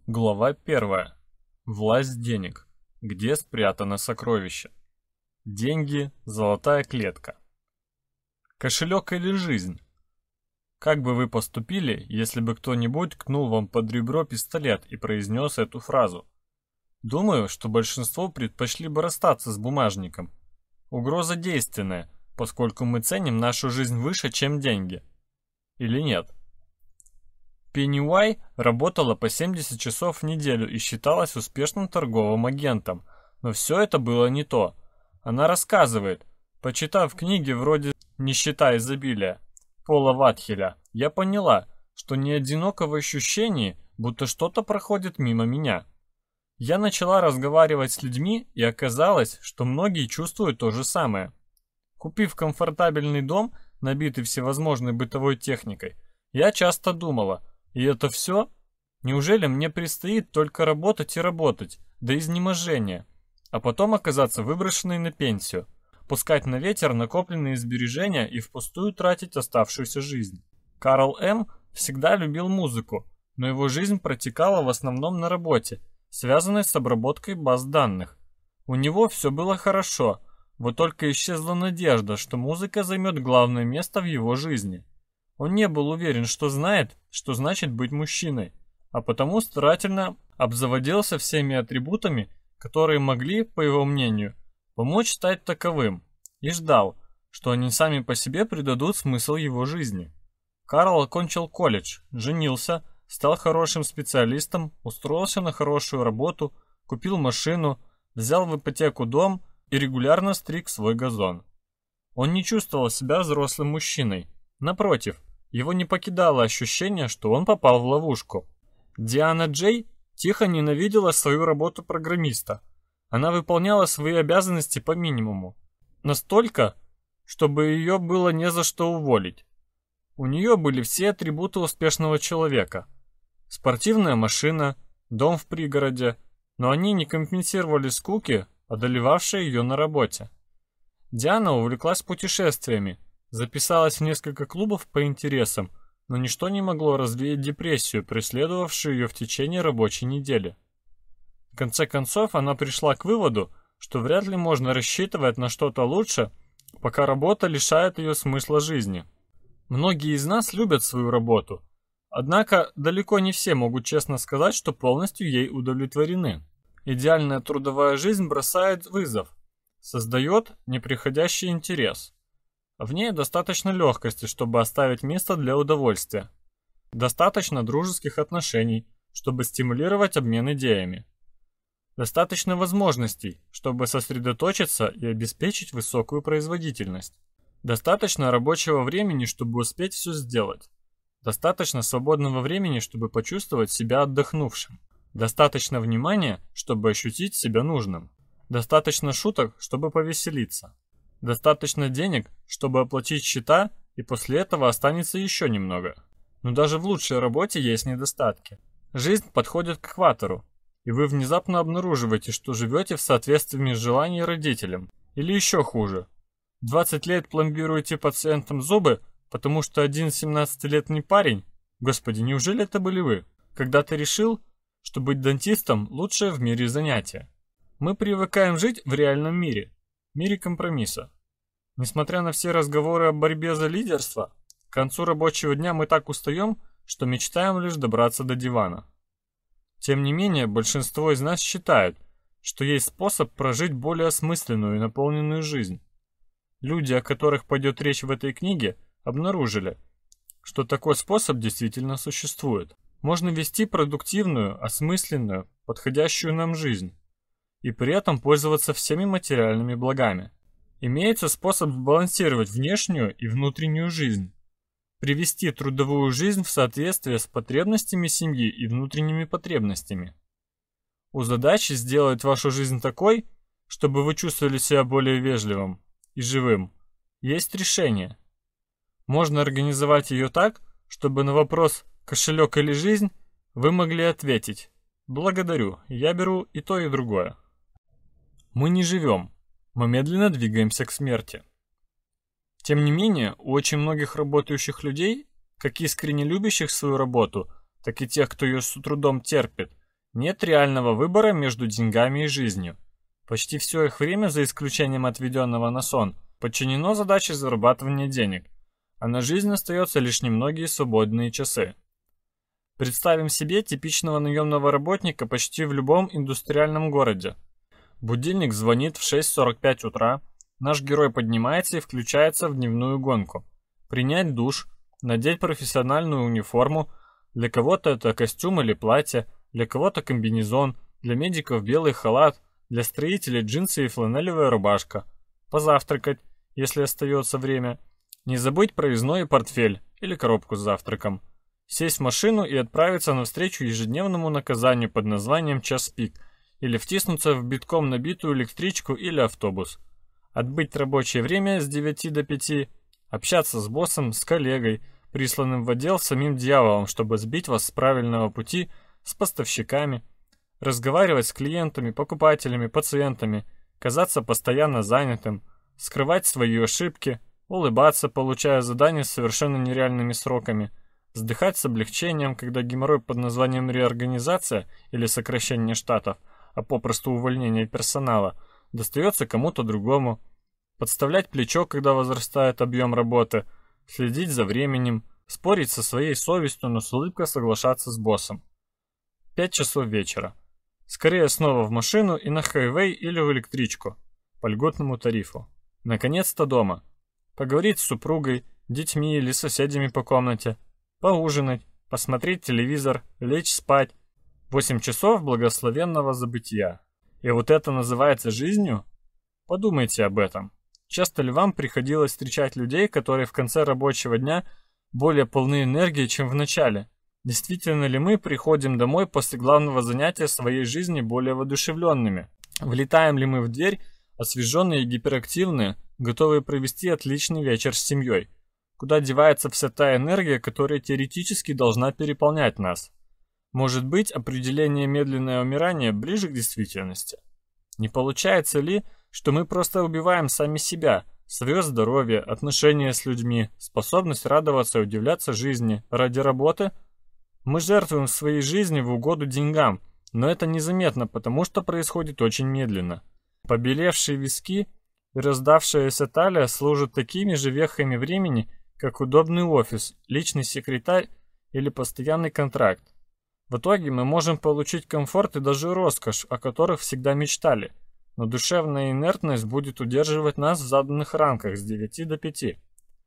Глава 1. Власть денег. Где спрятано сокровище? Деньги – золотая клетка. Кошелек или жизнь? Как бы вы поступили, если бы кто-нибудь ткнул вам под ребро пистолет и произнес эту фразу? Думаю, что большинство предпочли бы расстаться с бумажником. Угроза действенная, поскольку мы ценим нашу жизнь выше, чем деньги. Или нет? Пенни Уай работала по 70 часов в неделю и считалась успешным торговым агентом, но все это было не то. Она рассказывает: почитав книги вроде «Нищета изобилия» Пола Ватхеля, я поняла, что не одиноко в ощущении, будто что-то проходит мимо меня. Я начала разговаривать с людьми, и оказалось, что многие чувствуют то же самое. Купив комфортабельный дом, набитый всевозможной бытовой техникой, я часто думала: и это все? Неужели мне предстоит только работать и работать, до изнеможения, а потом оказаться выброшенной на пенсию, пускать на ветер накопленные сбережения и впустую тратить оставшуюся жизнь? Карл М. всегда любил музыку, но его жизнь протекала в основном на работе, связанной с обработкой баз данных. У него все было хорошо, вот только исчезла надежда, что музыка займет главное место в его жизни. Он не был уверен, что знает, что значит быть мужчиной, а потому старательно обзаводился всеми атрибутами, которые могли, по его мнению, помочь стать таковым, и ждал, что они сами по себе придадут смысл его жизни. Карл окончил колледж, женился, стал хорошим специалистом, устроился на хорошую работу, купил машину, взял в ипотеку дом и регулярно стриг свой газон. Он не чувствовал себя взрослым мужчиной. Напротив, его не покидало ощущение, что он попал в ловушку. Диана Джей тихо ненавидела свою работу программиста. Она выполняла свои обязанности по минимуму. Настолько, чтобы ее было не за что уволить. У нее были все атрибуты успешного человека. Спортивная машина, дом в пригороде, но они не компенсировали скуки, одолевавшей ее на работе. Диана увлеклась путешествиями, записалась в несколько клубов по интересам, но ничто не могло развеять депрессию, преследовавшую ее в течение рабочей недели. В конце концов, она пришла к выводу, что вряд ли можно рассчитывать на что-то лучше, пока работа лишает ее смысла жизни. Многие из нас любят свою работу, однако далеко не все могут честно сказать, что полностью ей удовлетворены. Идеальная трудовая жизнь бросает вызов, создает неприходящий интерес. В ней достаточно легкости, чтобы оставить место для удовольствия. Достаточно дружеских отношений, чтобы стимулировать обмен идеями. Достаточно возможностей, чтобы сосредоточиться и обеспечить высокую производительность. Достаточно рабочего времени, чтобы успеть все сделать. Достаточно свободного времени, чтобы почувствовать себя отдохнувшим. Достаточно внимания, чтобы ощутить себя нужным. Достаточно шуток, чтобы повеселиться. Достаточно денег, чтобы оплатить счета, и после этого останется еще немного. Но даже в лучшей работе есть недостатки. Жизнь подходит к экватору, и вы внезапно обнаруживаете, что живете в соответствии с желанием родителям. Или еще хуже. 20 лет пломбируете пациентам зубы, потому что один 17-летний парень, господи, неужели это были вы, когда-то решил, что быть дантистом – лучшее в мире занятие. Мы привыкаем жить в реальном мире компромисса. Несмотря на все разговоры о борьбе за лидерство, к концу рабочего дня мы так устаем, что мечтаем лишь добраться до дивана. Тем не менее, большинство из нас считают, что есть способ прожить более осмысленную и наполненную жизнь. Люди, о которых пойдет речь в этой книге, обнаружили, что такой способ действительно существует. Можно вести продуктивную, осмысленную, подходящую нам жизнь и при этом пользоваться всеми материальными благами. Имеется способ сбалансировать внешнюю и внутреннюю жизнь, привести трудовую жизнь в соответствие с потребностями семьи и внутренними потребностями. У задачи сделать вашу жизнь такой, чтобы вы чувствовали себя более вежливым и живым, есть решение. Можно организовать ее так, чтобы на вопрос «кошелек или жизнь» вы могли ответить «благодарю, я беру и то, и другое». Мы не живем, мы медленно двигаемся к смерти. Тем не менее, у очень многих работающих людей, как искренне любящих свою работу, так и тех, кто ее с трудом терпит, Нет реального выбора между деньгами и жизнью. Почти все их время, за исключением отведенного на сон, подчинено задаче зарабатывания денег, а на жизнь остается лишь немногие свободные часы. Представим себе типичного наемного работника почти в любом индустриальном городе. Будильник звонит в 6:45 утра, наш герой поднимается и включается в дневную гонку. Принять душ, надеть профессиональную униформу, для кого-то это костюм или платье, для кого-то комбинезон, для медиков белый халат, для строителей джинсы и фланелевая рубашка. Позавтракать, если остается время. Не забыть проездной портфель или коробку с завтраком. Сесть в машину и отправиться навстречу ежедневному наказанию под названием «час пик» или втиснуться в битком набитую электричку или автобус. Отбыть рабочее время с 9 до 5, общаться с боссом, с коллегой, присланным в отдел самим дьяволом, чтобы сбить вас с правильного пути, с поставщиками, разговаривать с клиентами, покупателями, пациентами, казаться постоянно занятым, скрывать свои ошибки, улыбаться, получая задания с совершенно нереальными сроками, вздыхать с облегчением, когда геморрой под названием реорганизация или сокращение штатов, а попросту увольнение персонала, достается кому-то другому, подставлять плечо, когда возрастает объем работы, следить за временем, спорить со своей совестью, но с улыбкой соглашаться с боссом. 5 часов вечера. Скорее снова в машину и на хайвей или в электричку по льготному тарифу. Наконец-то дома. Поговорить с супругой, детьми или соседями по комнате, поужинать, посмотреть телевизор, лечь спать. 8 часов благословенного забытия. И вот это называется жизнью? Подумайте об этом. Часто ли вам приходилось встречать людей, которые в конце рабочего дня более полны энергии, чем в начале? Действительно ли мы приходим домой после главного занятия своей жизни более воодушевленными? Влетаем ли мы в дверь, освеженные и гиперактивные, готовые провести отличный вечер с семьей? Куда девается вся та энергия, которая теоретически должна переполнять нас? Может быть, определение «медленное умирание» ближе к действительности? Не получается ли, что мы просто убиваем сами себя, свое здоровье, отношения с людьми, способность радоваться и удивляться жизни ради работы? Мы жертвуем своей жизнью в угоду деньгам, но это незаметно, потому что происходит очень медленно. Побелевшие виски и раздавшаяся талия служат такими же вехами времени, как удобный офис, личный секретарь или постоянный контракт. В итоге мы можем получить комфорт и даже роскошь, о которых всегда мечтали, но душевная инертность будет удерживать нас в заданных рамках с 9 до 5.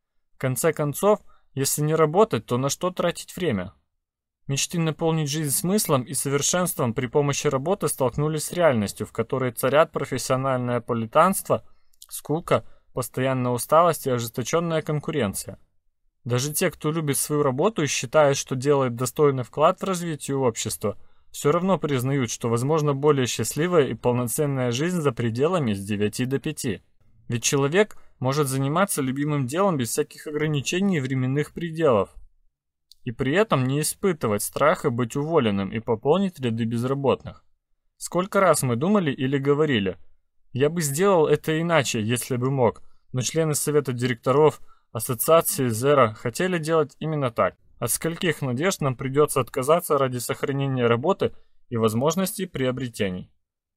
В конце концов, если не работать, то на что тратить время? Мечты наполнить жизнь смыслом и совершенством при помощи работы столкнулись с реальностью, в которой царят профессиональное политанство, скука, постоянная усталость и ожесточенная конкуренция. Даже те, кто любит свою работу и считает, что делает достойный вклад в развитие общества, все равно признают, что возможно более счастливая и полноценная жизнь за пределами с 9 до 5. Ведь человек может заниматься любимым делом без всяких ограничений и временных пределов. И при этом не испытывать страха быть уволенным и пополнить ряды безработных. Сколько раз мы думали или говорили: «Я бы сделал это иначе, если бы мог», но члены совета директоров ассоциации Zero хотели делать именно так. От скольких надежд нам придется отказаться ради сохранения работы и возможностей приобретений?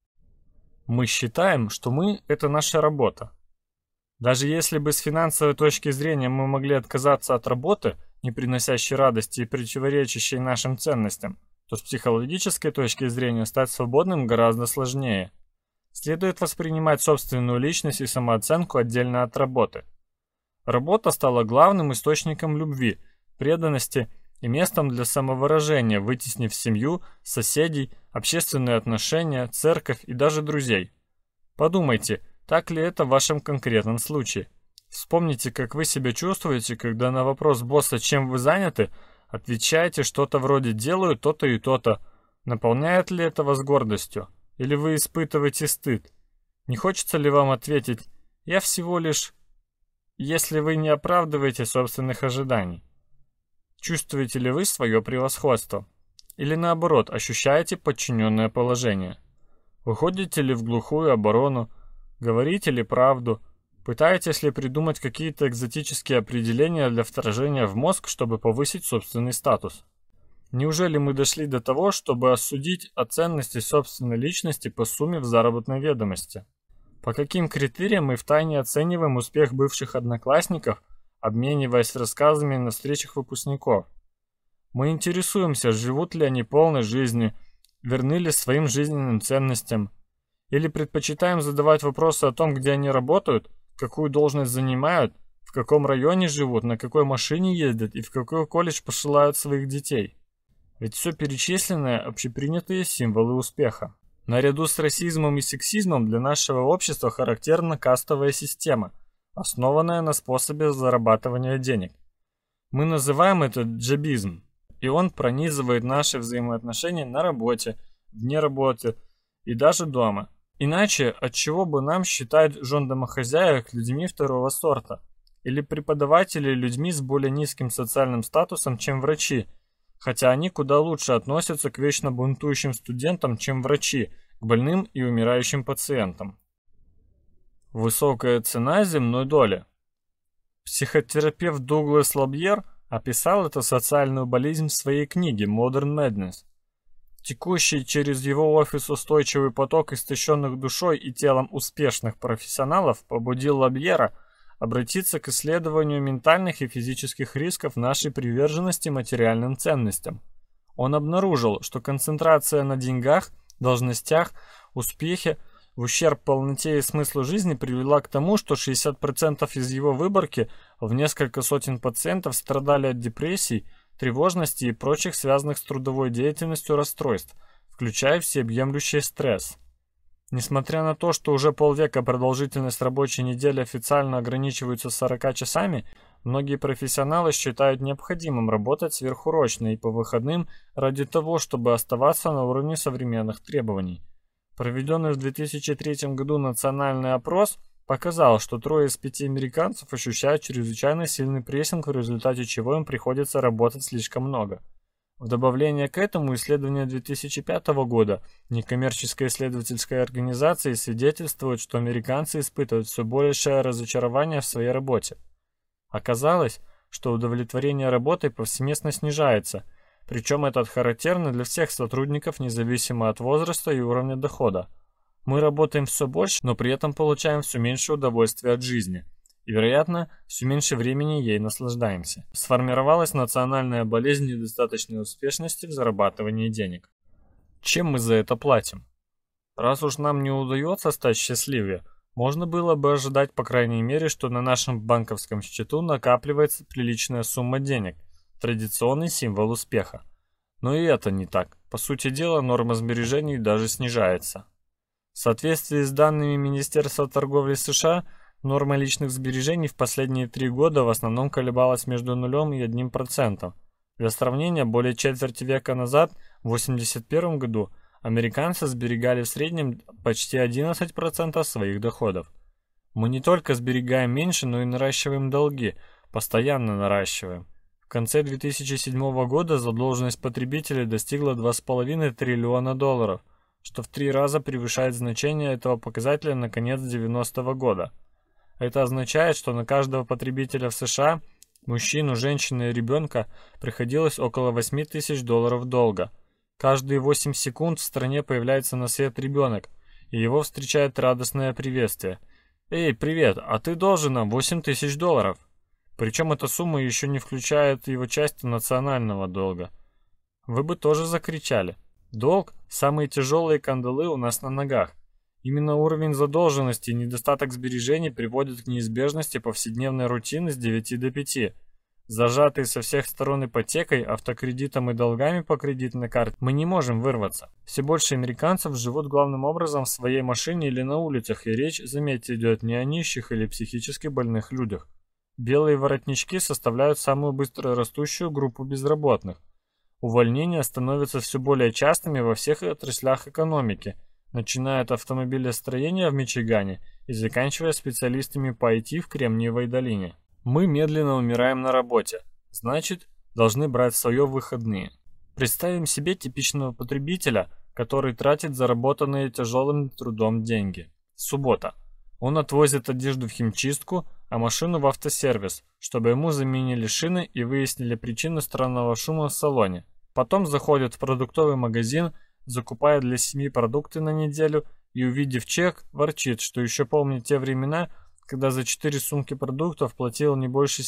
Мы считаем, что мы – это наша работа. Даже если бы с финансовой точки зрения мы могли отказаться от работы, не приносящей радости и противоречащей нашим ценностям, то с психологической точки зрения стать свободным гораздо сложнее. Следует воспринимать собственную личность и самооценку отдельно от работы. Работа стала главным источником любви, преданности и местом для самовыражения, вытеснив семью, соседей, общественные отношения, церковь и даже друзей. Подумайте, так ли это в вашем конкретном случае? Вспомните, как вы себя чувствуете, когда на вопрос босса «чем вы заняты?» отвечаете что-то вроде «делаю то-то и то-то». Наполняет ли это вас гордостью? Или вы испытываете стыд? Не хочется ли вам ответить «я всего лишь…», если вы не оправдываете собственных ожиданий? Чувствуете ли вы свое превосходство? Или наоборот, ощущаете подчиненное положение? Выходите ли в глухую оборону? Говорите ли правду? Пытаетесь ли придумать какие-то экзотические определения для вторжения в мозг, чтобы повысить собственный статус? Неужели мы дошли до того, чтобы осудить о ценности собственной личности по сумме в заработной ведомости? По каким критериям мы втайне оцениваем успех бывших одноклассников, обмениваясь рассказами на встречах выпускников? Мы интересуемся, живут ли они полной жизнью, верны ли своим жизненным ценностям, или предпочитаем задавать вопросы о том, где они работают, какую должность занимают, в каком районе живут, на какой машине ездят и в какой колледж посылают своих детей. Ведь все перечисленное – общепринятые символы успеха. Наряду с расизмом и сексизмом для нашего общества характерна кастовая система, основанная на способе зарабатывания денег. Мы называем это джобизм, и он пронизывает наши взаимоотношения на работе, вне работы и даже дома. Иначе отчего бы нам считать жен домохозяек людьми второго сорта, или преподавателей людьми с более низким социальным статусом, чем врачи, хотя они куда лучше относятся к вечно бунтующим студентам, чем врачи, к больным и умирающим пациентам. Высокая цена земной доли. Психотерапевт Дуглас Лабьер описал эту социальную болезнь в своей книге «Modern Madness». Текущий через его офис устойчивый поток истощенных душой и телом успешных профессионалов побудил Лабьера обратиться к исследованию ментальных и физических рисков нашей приверженности материальным ценностям. Он обнаружил, что концентрация на деньгах, должностях, успехе в ущерб полноте и смыслу жизни привела к тому, что 60% из его выборки в несколько сотен пациентов страдали от депрессий, тревожности и прочих связанных с трудовой деятельностью расстройств, включая всеобъемлющий стресс. Несмотря на то, что уже полвека продолжительность рабочей недели официально ограничивается 40 часами, многие профессионалы считают необходимым работать сверхурочно и по выходным ради того, чтобы оставаться на уровне современных требований. Проведенный в 2003 году национальный опрос показал, что 3 из 5 американцев ощущают чрезвычайно сильный прессинг, в результате чего им приходится работать слишком много. В добавление к этому исследование 2005 года некоммерческой исследовательской организации свидетельствует, что американцы испытывают все большее разочарование в своей работе. Оказалось, что удовлетворение работой повсеместно снижается, причем это характерно для всех сотрудников, независимо от возраста и уровня дохода. Мы работаем все больше, но при этом получаем все меньше удовольствия от жизни. И, вероятно, все меньше времени ей наслаждаемся. Сформировалась национальная болезнь недостаточной успешности в зарабатывании денег. Чем мы за это платим? Раз уж нам не удается стать счастливее, можно было бы ожидать, по крайней мере, что на нашем банковском счету накапливается приличная сумма денег, традиционный символ успеха. Но и это не так. По сути дела, норма сбережений даже снижается. В соответствии с данными Министерства торговли США, норма личных сбережений в последние 3 года в основном колебалась между 0 и 1%. Для сравнения, более четверти века назад, в 1981 году, американцы сберегали в среднем почти 11% своих доходов. Мы не только сберегаем меньше, но и наращиваем долги, постоянно наращиваем. В конце 2007 года задолженность потребителей достигла $2,5 триллиона, что в 3 раза превышает значение этого показателя на конец 90-го года. Это означает, что на каждого потребителя в США, мужчину, женщину и ребенка, приходилось около $8,000 долга. Каждые 8 секунд в стране появляется на свет ребенок, и его встречает радостное приветствие. «Эй, привет, а ты должен нам $8,000». Причем эта сумма еще не включает его часть национального долга. Вы бы тоже закричали. Долг – самые тяжелые кандалы у нас на ногах. Именно уровень задолженности и недостаток сбережений приводит к неизбежности повседневной рутины с 9 до 5. Зажатые со всех сторон ипотекой, автокредитом и долгами по кредитной карте, мы не можем вырваться. Все больше американцев живут главным образом в своей машине или на улицах, и речь, заметьте, идет не о нищих или психически больных людях. Белые воротнички составляют самую быстро растущую группу безработных. Увольнения становятся все более частыми во всех отраслях экономики, начиная от автомобилестроения в Мичигане и заканчивая специалистами по IT в Кремниевой долине. Мы медленно умираем на работе, значит, должны брать в свое выходные. Представим себе типичного потребителя, который тратит заработанные тяжелым трудом деньги. Суббота. Он отвозит одежду в химчистку, а машину в автосервис, чтобы ему заменили шины и выяснили причину странного шума в салоне. Потом заходит в продуктовый магазин, закупает для семьи продукты на неделю и, увидев чек, ворчит, что еще помнит те времена, когда за 4 сумки продуктов платил не больше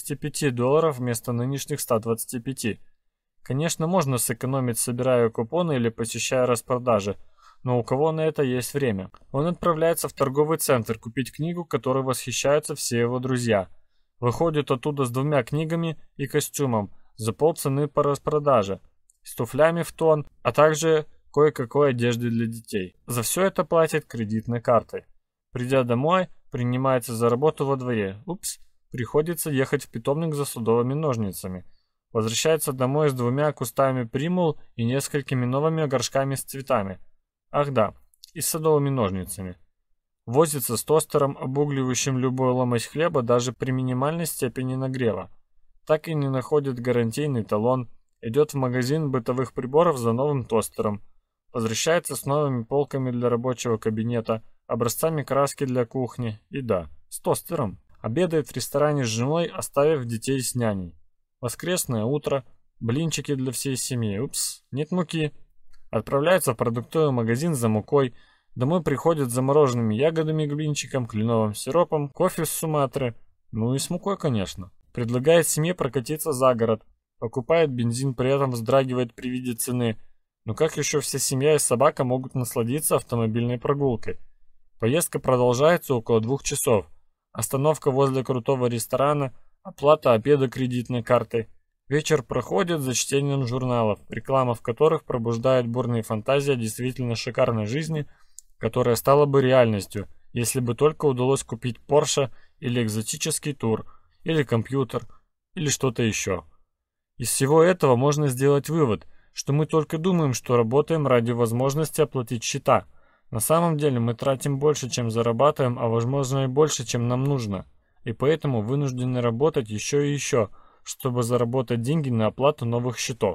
$75 вместо нынешних 125. Конечно, можно сэкономить, собирая купоны или посещая распродажи, но у кого на это есть время? Он отправляется в торговый центр купить книгу, которой восхищаются все его друзья. Выходит оттуда с 2 книгами и костюмом за полцены по распродаже, с туфлями в тон, а также кое-какой одежды для детей. За все это платит кредитной картой. Придя домой, принимается за работу во дворе. Упс, приходится ехать в питомник за садовыми ножницами. Возвращается домой с 2 кустами примул и несколькими новыми горшками с цветами. Ах да, и с садовыми ножницами. Возится с тостером, обугливающим любую ломоть хлеба даже при минимальной степени нагрева. Так и не находит гарантийный талон, идет в магазин бытовых приборов за новым тостером. Возвращается с новыми полками для рабочего кабинета, образцами краски для кухни и да, с тостером. Обедает в ресторане с женой, оставив детей с няней. Воскресное утро, блинчики для всей семьи. Упс, нет муки. Отправляется в продуктовый магазин за мукой. Домой приходит с замороженными ягодами к блинчикам, кленовым сиропом, кофе с Суматры. Ну и с мукой, конечно. Предлагает семье прокатиться за город. Покупает бензин, при этом вздрагивает при виде цены. Но как еще вся семья и собака могут насладиться автомобильной прогулкой? Поездка продолжается около 2 часов. Остановка возле крутого ресторана, оплата обеда кредитной картой. Вечер проходит за чтением журналов, реклама в которых пробуждает бурные фантазии о действительно шикарной жизни, которая стала бы реальностью, если бы только удалось купить Porsche или экзотический тур, или компьютер, или что-то еще. Из всего этого можно сделать вывод, что мы только думаем, что работаем ради возможности оплатить счета. На самом деле мы тратим больше, чем зарабатываем, а возможно и больше, чем нам нужно. И поэтому вынуждены работать еще и еще, чтобы заработать деньги на оплату новых счетов.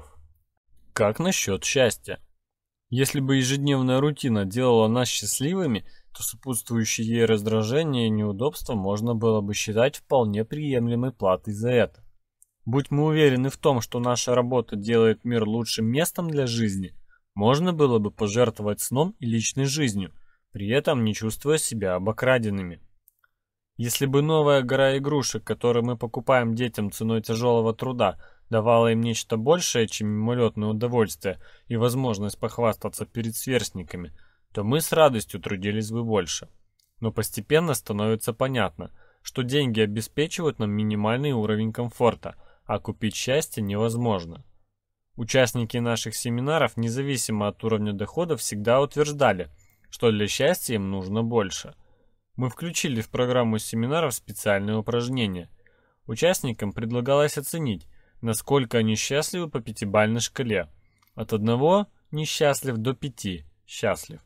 Как насчет счастья? Если бы ежедневная рутина делала нас счастливыми, то сопутствующие ей раздражения и неудобства можно было бы считать вполне приемлемой платой за это. Будь мы уверены в том, что наша работа делает мир лучшим местом для жизни, можно было бы пожертвовать сном и личной жизнью, при этом не чувствуя себя обокраденными. Если бы новая гора игрушек, которые мы покупаем детям ценой тяжелого труда, давала им нечто большее, чем мимолетное удовольствие и возможность похвастаться перед сверстниками, то мы с радостью трудились бы больше. Но постепенно становится понятно, что деньги обеспечивают нам минимальный уровень комфорта, а купить счастье невозможно. Участники наших семинаров, независимо от уровня дохода, всегда утверждали, что для счастья им нужно больше. Мы включили в программу семинаров специальные упражнения. Участникам предлагалось оценить, насколько они счастливы по 5-бальной шкале. От 1 несчастлив до 5 счастлив.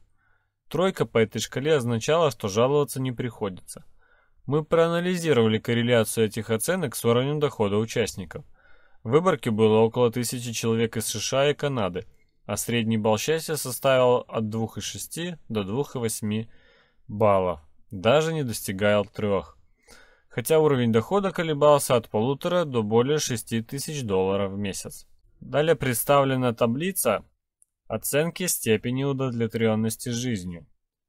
3 по этой шкале означала, что жаловаться не приходится. Мы проанализировали корреляцию этих оценок с уровнем дохода участников. В выборке было около 1000 человек из США и Канады, а средний балл счастья составил от 2,6 до 2,8 баллов, даже не достигая 3. Хотя уровень дохода колебался от 1,5 до более $6000 в месяц. Далее представлена таблица оценки степени удовлетворенности жизнью.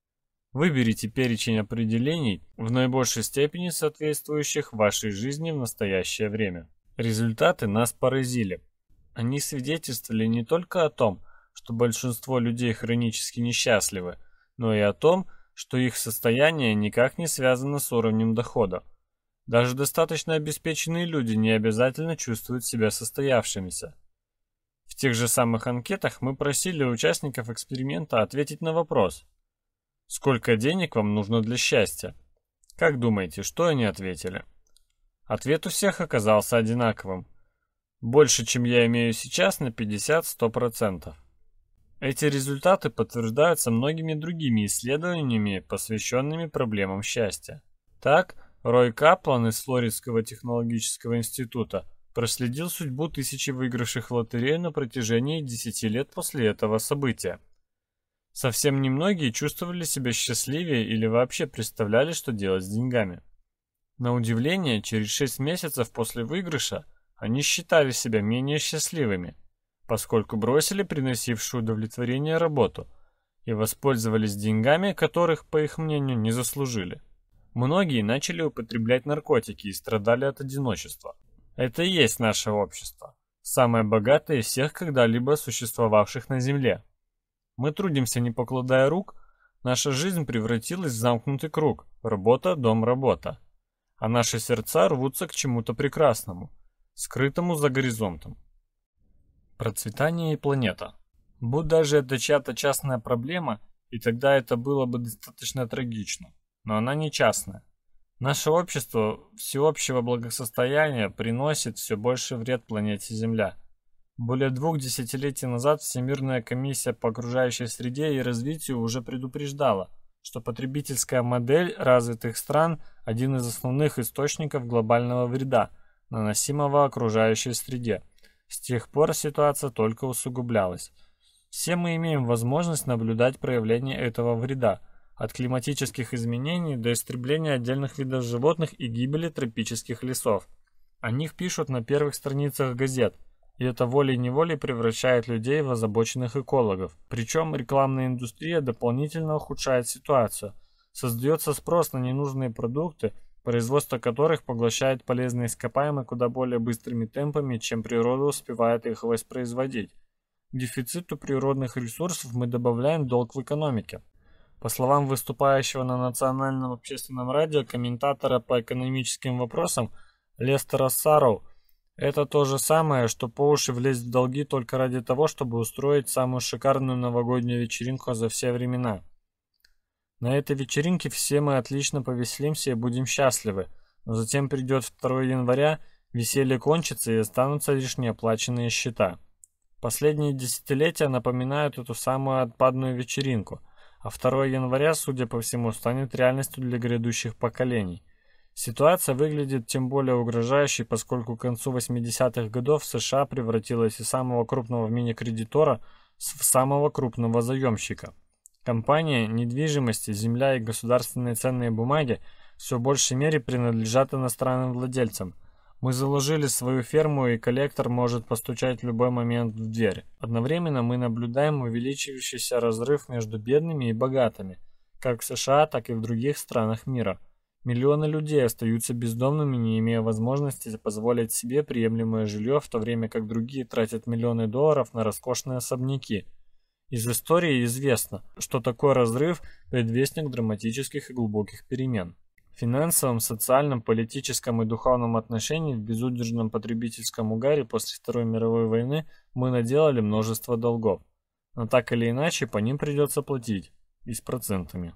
Выберите перечень определений, в наибольшей степени соответствующих вашей жизни в настоящее время. Результаты нас поразили. Они свидетельствовали не только о том, что большинство людей хронически несчастливы, но и о том, что их состояние никак не связано с уровнем дохода. Даже достаточно обеспеченные люди не обязательно чувствуют себя состоявшимися. В тех же самых анкетах мы просили участников эксперимента ответить на вопрос: «Сколько денег вам нужно для счастья?» Как думаете, что они ответили? Ответ у всех оказался одинаковым. Больше, чем я имею сейчас, на 50-100%. Эти результаты подтверждаются многими другими исследованиями, посвященными проблемам счастья. Так, Рой Каплан из Флоридского технологического института проследил судьбу тысячи выигравших в лотерею на протяжении 10 лет после этого события. Совсем немногие чувствовали себя счастливее или вообще представляли, что делать с деньгами. На удивление, через 6 месяцев после выигрыша они считали себя менее счастливыми. поскольку бросили приносившую удовлетворение работу и воспользовались деньгами, которых, по их мнению, не заслужили. Многие начали употреблять наркотики и страдали от одиночества. Это и есть наше общество, самое богатое из всех когда-либо существовавших на Земле. Мы трудимся, не покладая рук, наша жизнь превратилась в замкнутый круг – работа, дом, работа. А наши сердца рвутся к чему-то прекрасному, скрытому за горизонтом. Процветание и планета. Будь даже это чья-то частная проблема, и тогда это было бы достаточно трагично. Но она не частная. Наше общество всеобщего благосостояния приносит все больше вред планете Земля. Более 2 десятилетий назад Всемирная комиссия по окружающей среде и развитию уже предупреждала, что потребительская модель развитых стран – один из основных источников глобального вреда, наносимого окружающей среде. С тех пор ситуация только усугублялась. Все мы имеем возможность наблюдать проявление этого вреда, от климатических изменений до истребления отдельных видов животных и гибели тропических лесов. О них пишут на первых страницах газет, и это волей-неволей превращает людей в озабоченных экологов. Причем рекламная индустрия дополнительно ухудшает ситуацию. Создается спрос на ненужные продукты, производство которых поглощает полезные ископаемые куда более быстрыми темпами, чем природа успевает их воспроизводить. К дефициту природных ресурсов мы добавляем долг в экономике. По словам выступающего на национальном общественном радио комментатора по экономическим вопросам Лестера Сарроу, это то же самое, что по уши влезть в долги только ради того, чтобы устроить самую шикарную новогоднюю вечеринку за все времена. На этой вечеринке все мы отлично повеселимся и будем счастливы, но затем придет 2 января, веселье кончится и останутся лишь неоплаченные счета. Последние десятилетия напоминают эту самую отпадную вечеринку, а 2 января, судя по всему, станет реальностью для грядущих поколений. Ситуация выглядит тем более угрожающей, поскольку к концу 80-х годов США превратилась из самого крупного в мире кредитора в самого крупного заемщика. Компания, недвижимости, земля и государственные ценные бумаги все в большей мере принадлежат иностранным владельцам. Мы заложили свою ферму, и коллектор может постучать в любой момент в дверь. Одновременно мы наблюдаем увеличивающийся разрыв между бедными и богатыми, как в США, так и в других странах мира. Миллионы людей остаются бездомными, не имея возможности позволить себе приемлемое жилье, в то время как другие тратят миллионы долларов на роскошные особняки. Из истории известно, что такой разрыв – предвестник драматических и глубоких перемен. В финансовом, социальном, политическом и духовном отношении в безудержном потребительском угаре после Второй мировой войны мы наделали множество долгов. Но так или иначе по ним придется платить, и с процентами.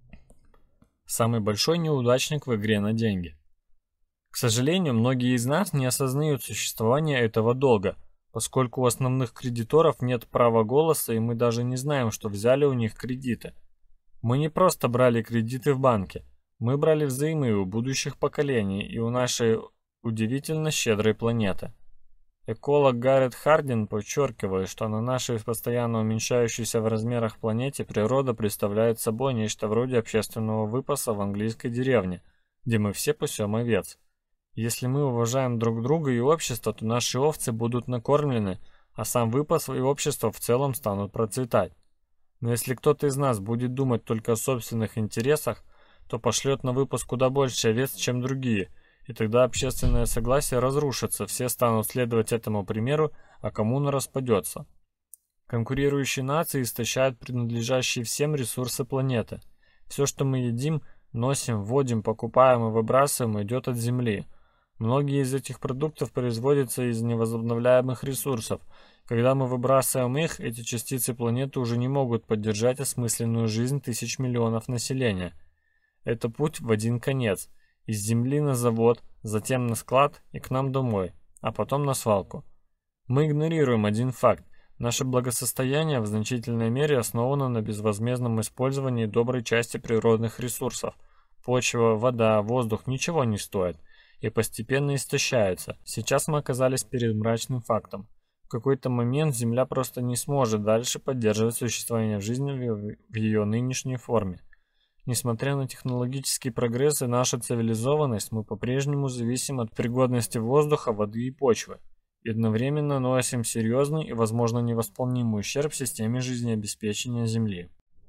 Самый большой неудачник в игре на деньги. К сожалению, многие из нас не осознают существование этого долга, поскольку у основных кредиторов нет права голоса, и мы даже не знаем, что взяли у них кредиты. Мы не просто брали кредиты в банке, мы брали взаймы у будущих поколений и у нашей удивительно щедрой планеты. Эколог Гаррет Хардин подчеркивает, что на нашей постоянно уменьшающейся в размерах планете природа представляет собой нечто вроде общественного выпаса в английской деревне, где мы все пасем овец. Если мы уважаем друг друга и общество, то наши овцы будут накормлены, а сам выпас и общество в целом станут процветать. Но если кто-то из нас будет думать только о собственных интересах, то пошлет на выпас куда больше овец, чем другие, и тогда общественное согласие разрушится, все станут следовать этому примеру, а коммуна распадется. Конкурирующие нации истощают принадлежащие всем ресурсы планеты. Все, что мы едим, носим, вводим, покупаем и выбрасываем, идет от Земли. Многие из этих продуктов производятся из невозобновляемых ресурсов. Когда мы выбрасываем их, эти частицы планеты уже не могут поддержать осмысленную жизнь тысяч миллионов населения. Это путь в один конец. Из Земли на завод, затем на склад и к нам домой, а потом на свалку. Мы игнорируем один факт. Наше благосостояние в значительной мере основано на безвозмездном использовании доброй части природных ресурсов. Почва, вода, воздух ничего не стоят и постепенно истощаются. Сейчас мы оказались перед мрачным фактом. В какой-то момент Земля просто не сможет дальше поддерживать существование жизни в ее нынешней форме. Несмотря на технологический прогресс и нашу цивилизованность, мы по-прежнему зависим от пригодности воздуха, воды и почвы. и одновременно наносим серьезный и, возможно, невосполнимый ущерб системе жизнеобеспечения Земли.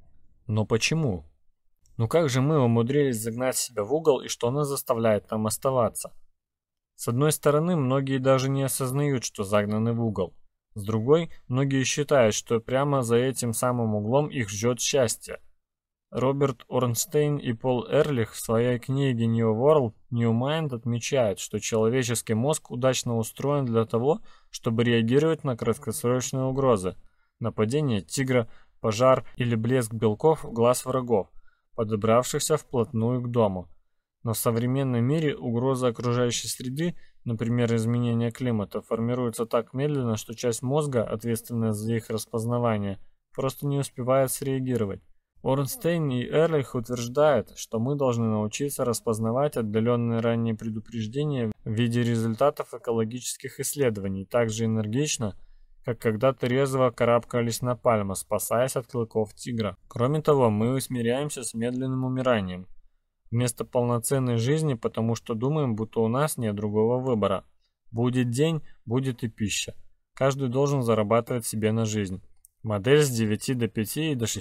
Но почему? Ну как же мы умудрились загнать себя в угол, и что нас заставляет там оставаться? С одной стороны, многие даже не осознают, что загнаны в угол. С другой, многие считают, что прямо за этим самым углом их ждет счастье. Роберт Орнстейн и Пол Эрлих в своей книге New World, New Mind отмечают, что человеческий мозг удачно устроен для того, чтобы реагировать на краткосрочные угрозы, нападение тигра, пожар или блеск белков в глаз врагов, подобравшихся вплотную к дому. Но в современном мире угроза окружающей среды, например, изменение климата, формируется так медленно, что часть мозга, ответственная за их распознавание, просто не успевает среагировать. Орнстейн и Эрлих утверждают, что мы должны научиться распознавать отдаленные ранние предупреждения в виде результатов экологических исследований так же энергично, как когда-то резво карабкались на пальмы, спасаясь от клыков тигра. Кроме того, мы смиряемся с медленным умиранием вместо полноценной жизни, потому что думаем, будто у нас нет другого выбора. Будет день, будет и пища. Каждый должен зарабатывать себе на жизнь. Модель с 9 до 5 и до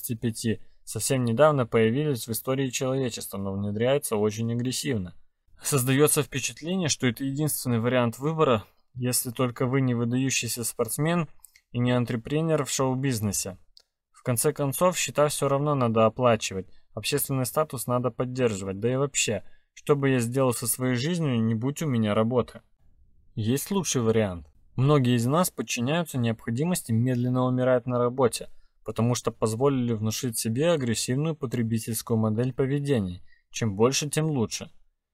65 совсем недавно появились в истории человечества, но внедряется очень агрессивно. Создается впечатление, что это единственный вариант выбора, если только вы не выдающийся спортсмен и не антрепренер в шоу-бизнесе. В конце концов, счета все равно надо оплачивать, общественный статус надо поддерживать, да и вообще, что бы я сделал со своей жизнью, не будь у меня работы. Есть лучший вариант. Многие из нас подчиняются необходимости медленно умирать на работе, потому что позволили внушить себе агрессивную потребительскую модель поведения. Чем больше, тем лучше.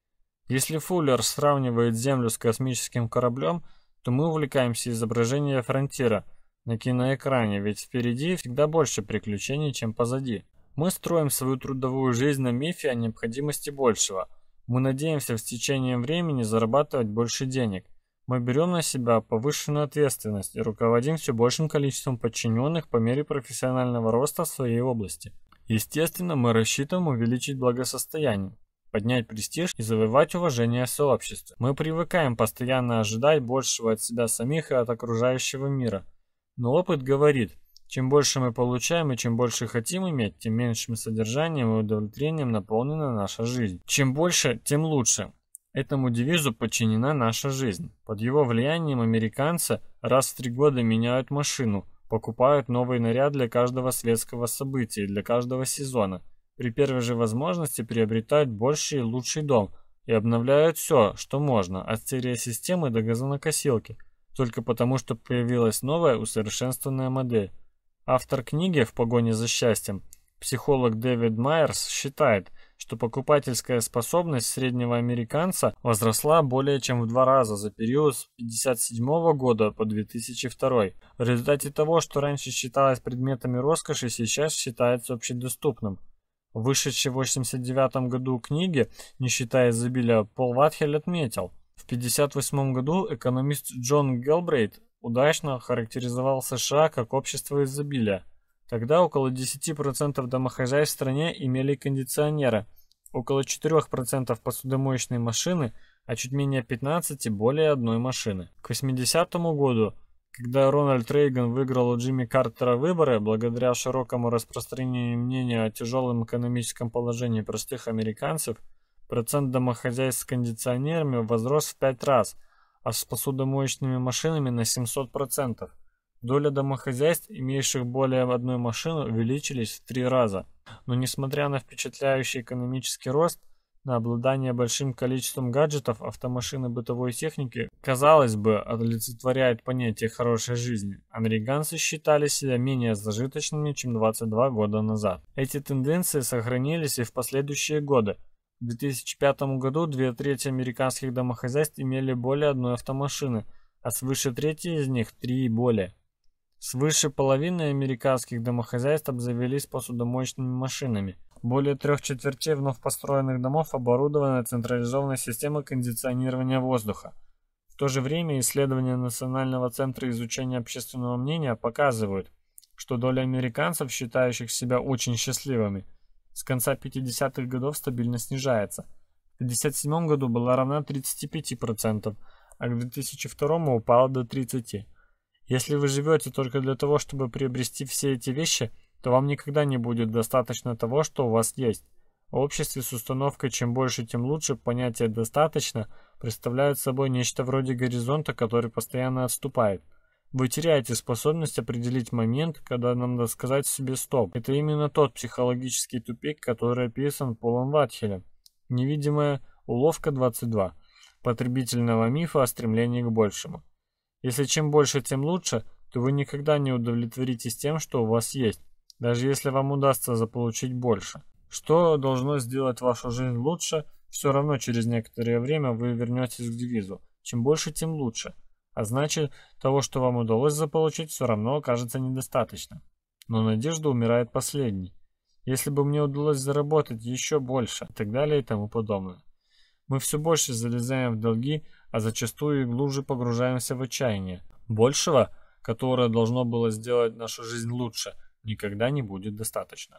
Если Фуллер сравнивает Землю с космическим кораблем, то мы увлекаемся изображением фронтира на киноэкране, ведь впереди всегда больше приключений, чем позади. Мы строим свою трудовую жизнь на мифе о необходимости большего. Мы надеемся с течением времени зарабатывать больше денег. Мы берем на себя повышенную ответственность и руководим все большим количеством подчиненных по мере профессионального роста в своей области. Естественно, мы рассчитываем увеличить благосостояние, поднять престиж и завоевать уважение в сообществе. Мы привыкаем постоянно ожидать большего от себя самих и от окружающего мира. Но опыт говорит, чем больше мы получаем и чем больше хотим иметь, тем меньшим содержанием и удовлетворением наполнена наша жизнь. Чем больше, тем лучше. Этому девизу подчинена наша жизнь. Под его влиянием американцы раз в 3 года меняют машину, покупают новый наряд для каждого светского события и для каждого сезона. При первой же возможности приобретают больший и лучший дом и обновляют все, что можно, от стереосистемы до газонокосилки, только потому, что появилась новая усовершенствованная модель. Автор книги «В погоне за счастьем», психолог Дэвид Майерс, считает, что покупательская способность среднего американца возросла более чем в 2 раза за период с 1957 года по 2002. В результате того, что раньше считалось предметами роскоши, сейчас считается общедоступным. В вышедшей в 1989 году книге «Нищета изобилия» Пол Ватхель отметил, в 1958 году экономист Джон Гелбрейт удачно характеризовал США как общество изобилия. Тогда около 10% домохозяйств в стране имели кондиционеры, около 4% посудомоечные машины, а чуть менее 15% более одной машины. К 80-му году, когда Рональд Рейган выиграл у Джимми Картера выборы, благодаря широкому распространению мнения о тяжелом экономическом положении простых американцев, процент домохозяйств с кондиционерами возрос в 5 раз, а с посудомоечными машинами на 700%. Доля домохозяйств, имеющих более одной машины, увеличились в 3 раза. Но несмотря на впечатляющий экономический рост, на обладание большим количеством гаджетов, автомашин и бытовой техники, казалось бы, олицетворяет понятие хорошей жизни, американцы считали себя менее зажиточными, чем 22 года назад. Эти тенденции сохранились и в последующие годы. В 2005 году 2/3 американских домохозяйств имели более одной автомашины, а свыше трети из них 3 и более. Свыше половины американских домохозяйств обзавелись посудомоечными машинами. Более 3/4 вновь построенных домов оборудованы централизованной системой кондиционирования воздуха. В то же время исследования Национального центра изучения общественного мнения показывают, что доля американцев, считающих себя очень счастливыми, с конца 50-х годов стабильно снижается. В 1957 году была равна 35%, а к 2002 упала до 30. Если вы живете только для того, чтобы приобрести все эти вещи, то вам никогда не будет достаточно того, что у вас есть. В обществе с установкой «чем больше, тем лучше» понятие «достаточно» представляет собой нечто вроде горизонта, который постоянно отступает. Вы теряете способность определить момент, когда нам надо сказать себе «стоп». Это именно тот психологический тупик, который описан Полом Ватхелем. Невидимая уловка 22. Потребительного мифа о стремлении к большему. Если чем больше, тем лучше, то вы никогда не удовлетворитесь тем, что у вас есть, даже если вам удастся заполучить больше. Что должно сделать вашу жизнь лучше, все равно через некоторое время вы вернетесь к девизу «чем больше, тем лучше». А значит, того, что вам удалось заполучить, все равно окажется недостаточно. Но надежда умирает последней. Если бы мне удалось заработать еще больше, и так далее и тому подобное. Мы все больше залезаем в долги, а зачастую и глубже погружаемся в отчаяние. Большего, которое должно было сделать нашу жизнь лучше, никогда не будет достаточно.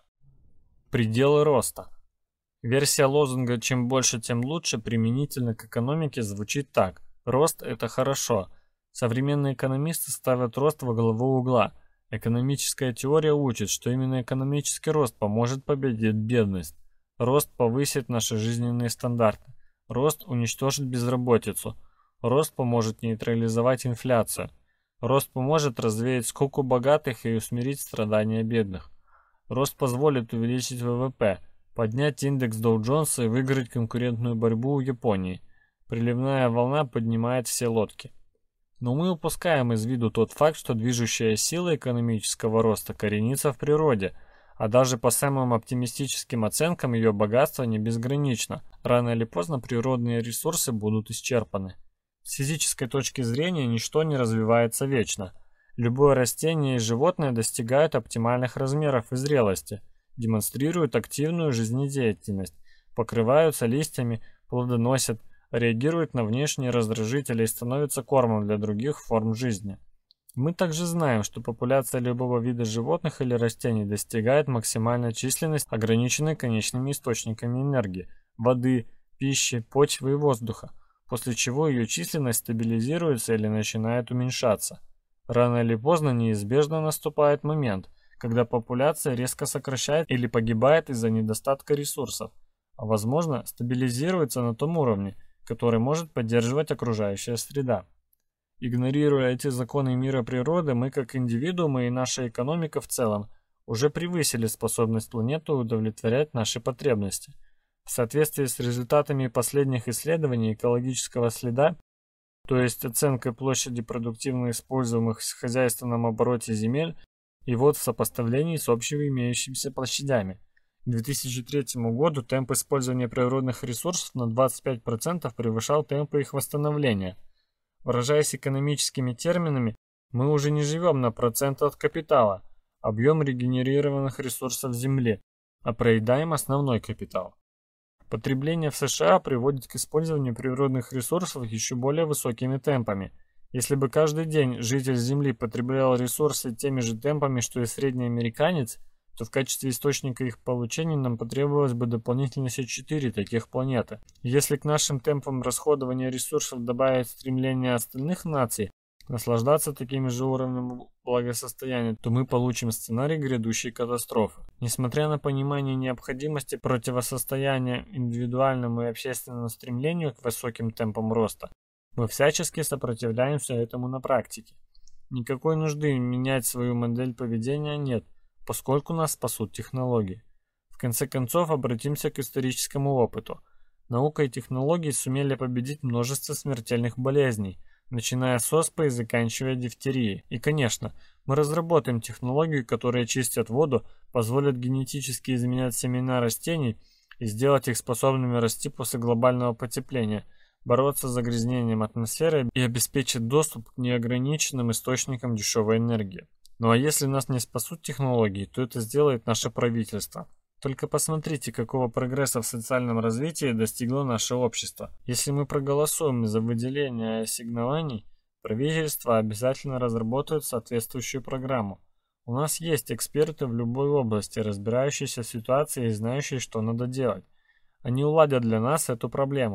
Пределы роста. Версия лозунга «чем больше, тем лучше» применительно к экономике звучит так. Рост – это хорошо. Современные экономисты ставят рост во главу угла. Экономическая теория учит, что именно экономический рост поможет победить бедность. Рост повысит наши жизненные стандарты. Рост уничтожит безработицу. Рост поможет нейтрализовать инфляцию. Рост поможет развеять скуку богатых и усмирить страдания бедных. Рост позволит увеличить ВВП, поднять индекс Доу-Джонса и выиграть конкурентную борьбу у Японии. Приливная волна поднимает все лодки. Но мы упускаем из виду тот факт, что движущая сила экономического роста коренится в природе, а даже по самым оптимистическим оценкам ее богатство не безгранично. Рано или поздно природные ресурсы будут исчерпаны. С физической точки зрения ничто не развивается вечно. Любое растение и животное достигают оптимальных размеров и зрелости, демонстрируют активную жизнедеятельность, покрываются листьями, плодоносят, реагируют на внешние раздражители и становятся кормом для других форм жизни. Мы также знаем, что популяция любого вида животных или растений достигает максимальной численности, ограниченной конечными источниками энергии – воды, пищи, почвы и воздуха, после чего ее численность стабилизируется или начинает уменьшаться. Рано или поздно неизбежно наступает момент, когда популяция резко сокращает или погибает из-за недостатка ресурсов, а возможно стабилизируется на том уровне, который может поддерживать окружающая среда. Игнорируя эти законы мира природы, мы как индивидуумы и наша экономика в целом уже превысили способность планеты удовлетворять наши потребности. В соответствии с результатами последних исследований экологического следа, то есть оценкой площади продуктивно используемых в хозяйственном обороте земель, и вот в сопоставлении с общими имеющимися площадями. К 2003 году темп использования природных ресурсов на 25% превышал темпы их восстановления. Выражаясь экономическими терминами, мы уже не живем на процент от капитала, объем регенерированных ресурсов Земли, а проедаем основной капитал. Потребление в США приводит к использованию природных ресурсов еще более высокими темпами. Если бы каждый день житель Земли потреблял ресурсы теми же темпами, что и средний американец, то в качестве источника их получения нам потребовалось бы дополнительно все 4 таких планеты. Если к нашим темпам расходования ресурсов добавить стремление остальных наций наслаждаться такими же уровнями благосостояния, то мы получим сценарий грядущей катастрофы. Несмотря на понимание необходимости противостояния индивидуальному и общественному стремлению к высоким темпам роста, мы всячески сопротивляемся этому на практике. Никакой нужды менять свою модель поведения нет, поскольку нас спасут технологии. В конце концов, обратимся к историческому опыту. Наука и технологии сумели победить множество смертельных болезней, начиная с оспы и заканчивая дифтерией. И, конечно, мы разработаем технологии, которые чистят воду, позволят генетически изменять семена растений и сделать их способными расти после глобального потепления, бороться с загрязнением атмосферы и обеспечить доступ к неограниченным источникам дешевой энергии. Ну а если нас не спасут технологии, то это сделает наше правительство. Только посмотрите, какого прогресса в социальном развитии достигло наше общество. Если мы проголосуем за выделение ассигнований, правительство обязательно разработает соответствующую программу. У нас есть эксперты в любой области, разбирающиеся в ситуации и знающие, что надо делать. Они уладят для нас эту проблему.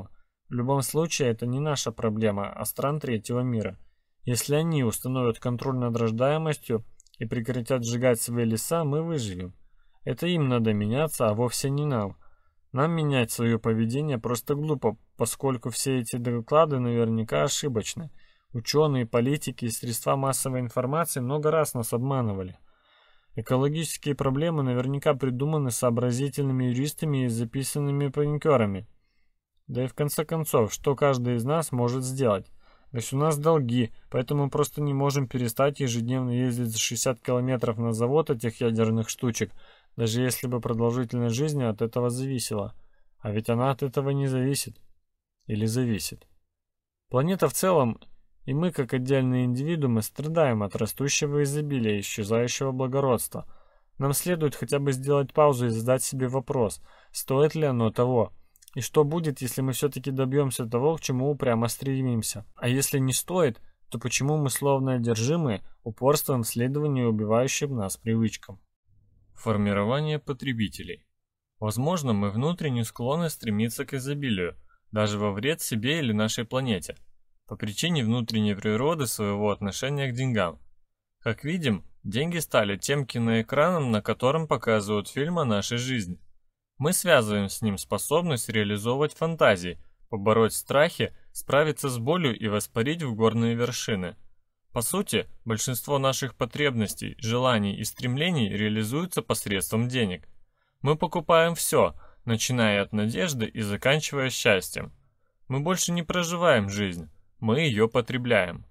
В любом случае, это не наша проблема, а стран третьего мира. Если они установят контроль над рождаемостью и прекратят сжигать свои леса, мы выживем. Это им надо меняться, а вовсе не нам. Нам менять свое поведение просто глупо, поскольку все эти доклады наверняка ошибочны. Ученые, политики и средства массовой информации много раз нас обманывали. Экологические проблемы наверняка придуманы сообразительными юристами и записанными паникерами. Да и в конце концов, что каждый из нас может сделать? Ведь у нас долги, поэтому мы просто не можем перестать ежедневно ездить за 60 километров на завод этих ядерных штучек, даже если бы продолжительность жизни от этого зависела. А ведь она от этого не зависит. Или зависит. Планета в целом, и мы, как отдельные индивидуумы, страдаем от растущего изобилия и исчезающего благородства. Нам следует хотя бы сделать паузу и задать себе вопрос, стоит ли оно того. И что будет, если мы все-таки добьемся того, к чему упрямо стремимся? А если не стоит, то почему мы словно одержимые упорством в следовании убивающим нас привычкам? Формирование потребителей. Возможно, мы внутренне склонны стремиться к изобилию, даже во вред себе или нашей планете, по причине внутренней природы своего отношения к деньгам. Как видим, деньги стали тем киноэкраном, на котором показывают фильм о нашей жизни. Мы связываем с ним способность реализовывать фантазии, побороть страхи, справиться с болью и воспарить в горные вершины. По сути, большинство наших потребностей, желаний и стремлений реализуются посредством денег. Мы покупаем все, начиная от надежды и заканчивая счастьем. Мы больше не проживаем жизнь, мы ее потребляем.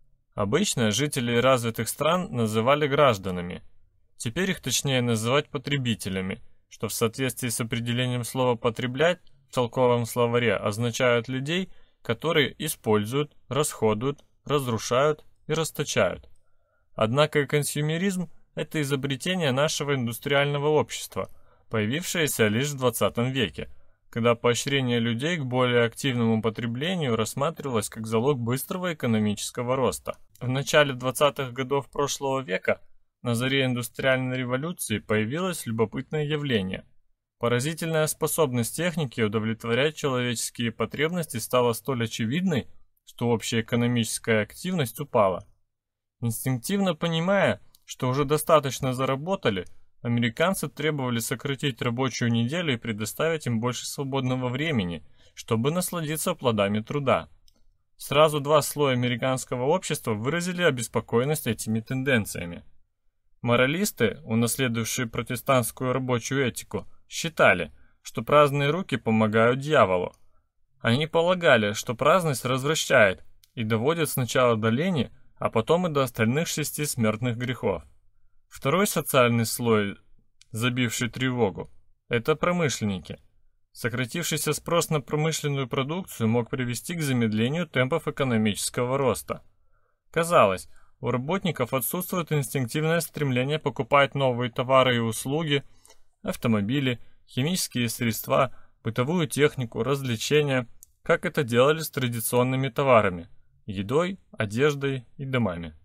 Обычно жителей развитых стран называли гражданами. Теперь их точнее называть потребителями, что в соответствии с определением слова «потреблять» в толковом словаре означают людей, которые используют, расходуют, разрушают и расточают. Однако консюмеризм – это изобретение нашего индустриального общества, появившееся лишь в 20 веке, когда поощрение людей к более активному потреблению рассматривалось как залог быстрого экономического роста. В начале 20-х годов прошлого века на заре индустриальной революции появилось любопытное явление. Поразительная способность техники удовлетворять человеческие потребности стала столь очевидной, что общая экономическая активность упала. Инстинктивно понимая, что уже достаточно заработали, американцы требовали сократить рабочую неделю и предоставить им больше свободного времени, чтобы насладиться плодами труда. Сразу два слоя американского общества выразили обеспокоенность этими тенденциями. Моралисты, унаследовавшие протестантскую рабочую этику, считали, что праздные руки помогают дьяволу. Они полагали, что праздность развращает и доводит сначала до лени, а потом и до остальных 6 смертных грехов. Второй социальный слой, забивший тревогу, это промышленники. Сократившийся спрос на промышленную продукцию мог привести к замедлению темпов экономического роста. Казалось, у работников отсутствует инстинктивное стремление покупать новые товары и услуги, автомобили, химические средства, бытовую технику, развлечения, как это делали с традиционными товарами – едой, одеждой и домами.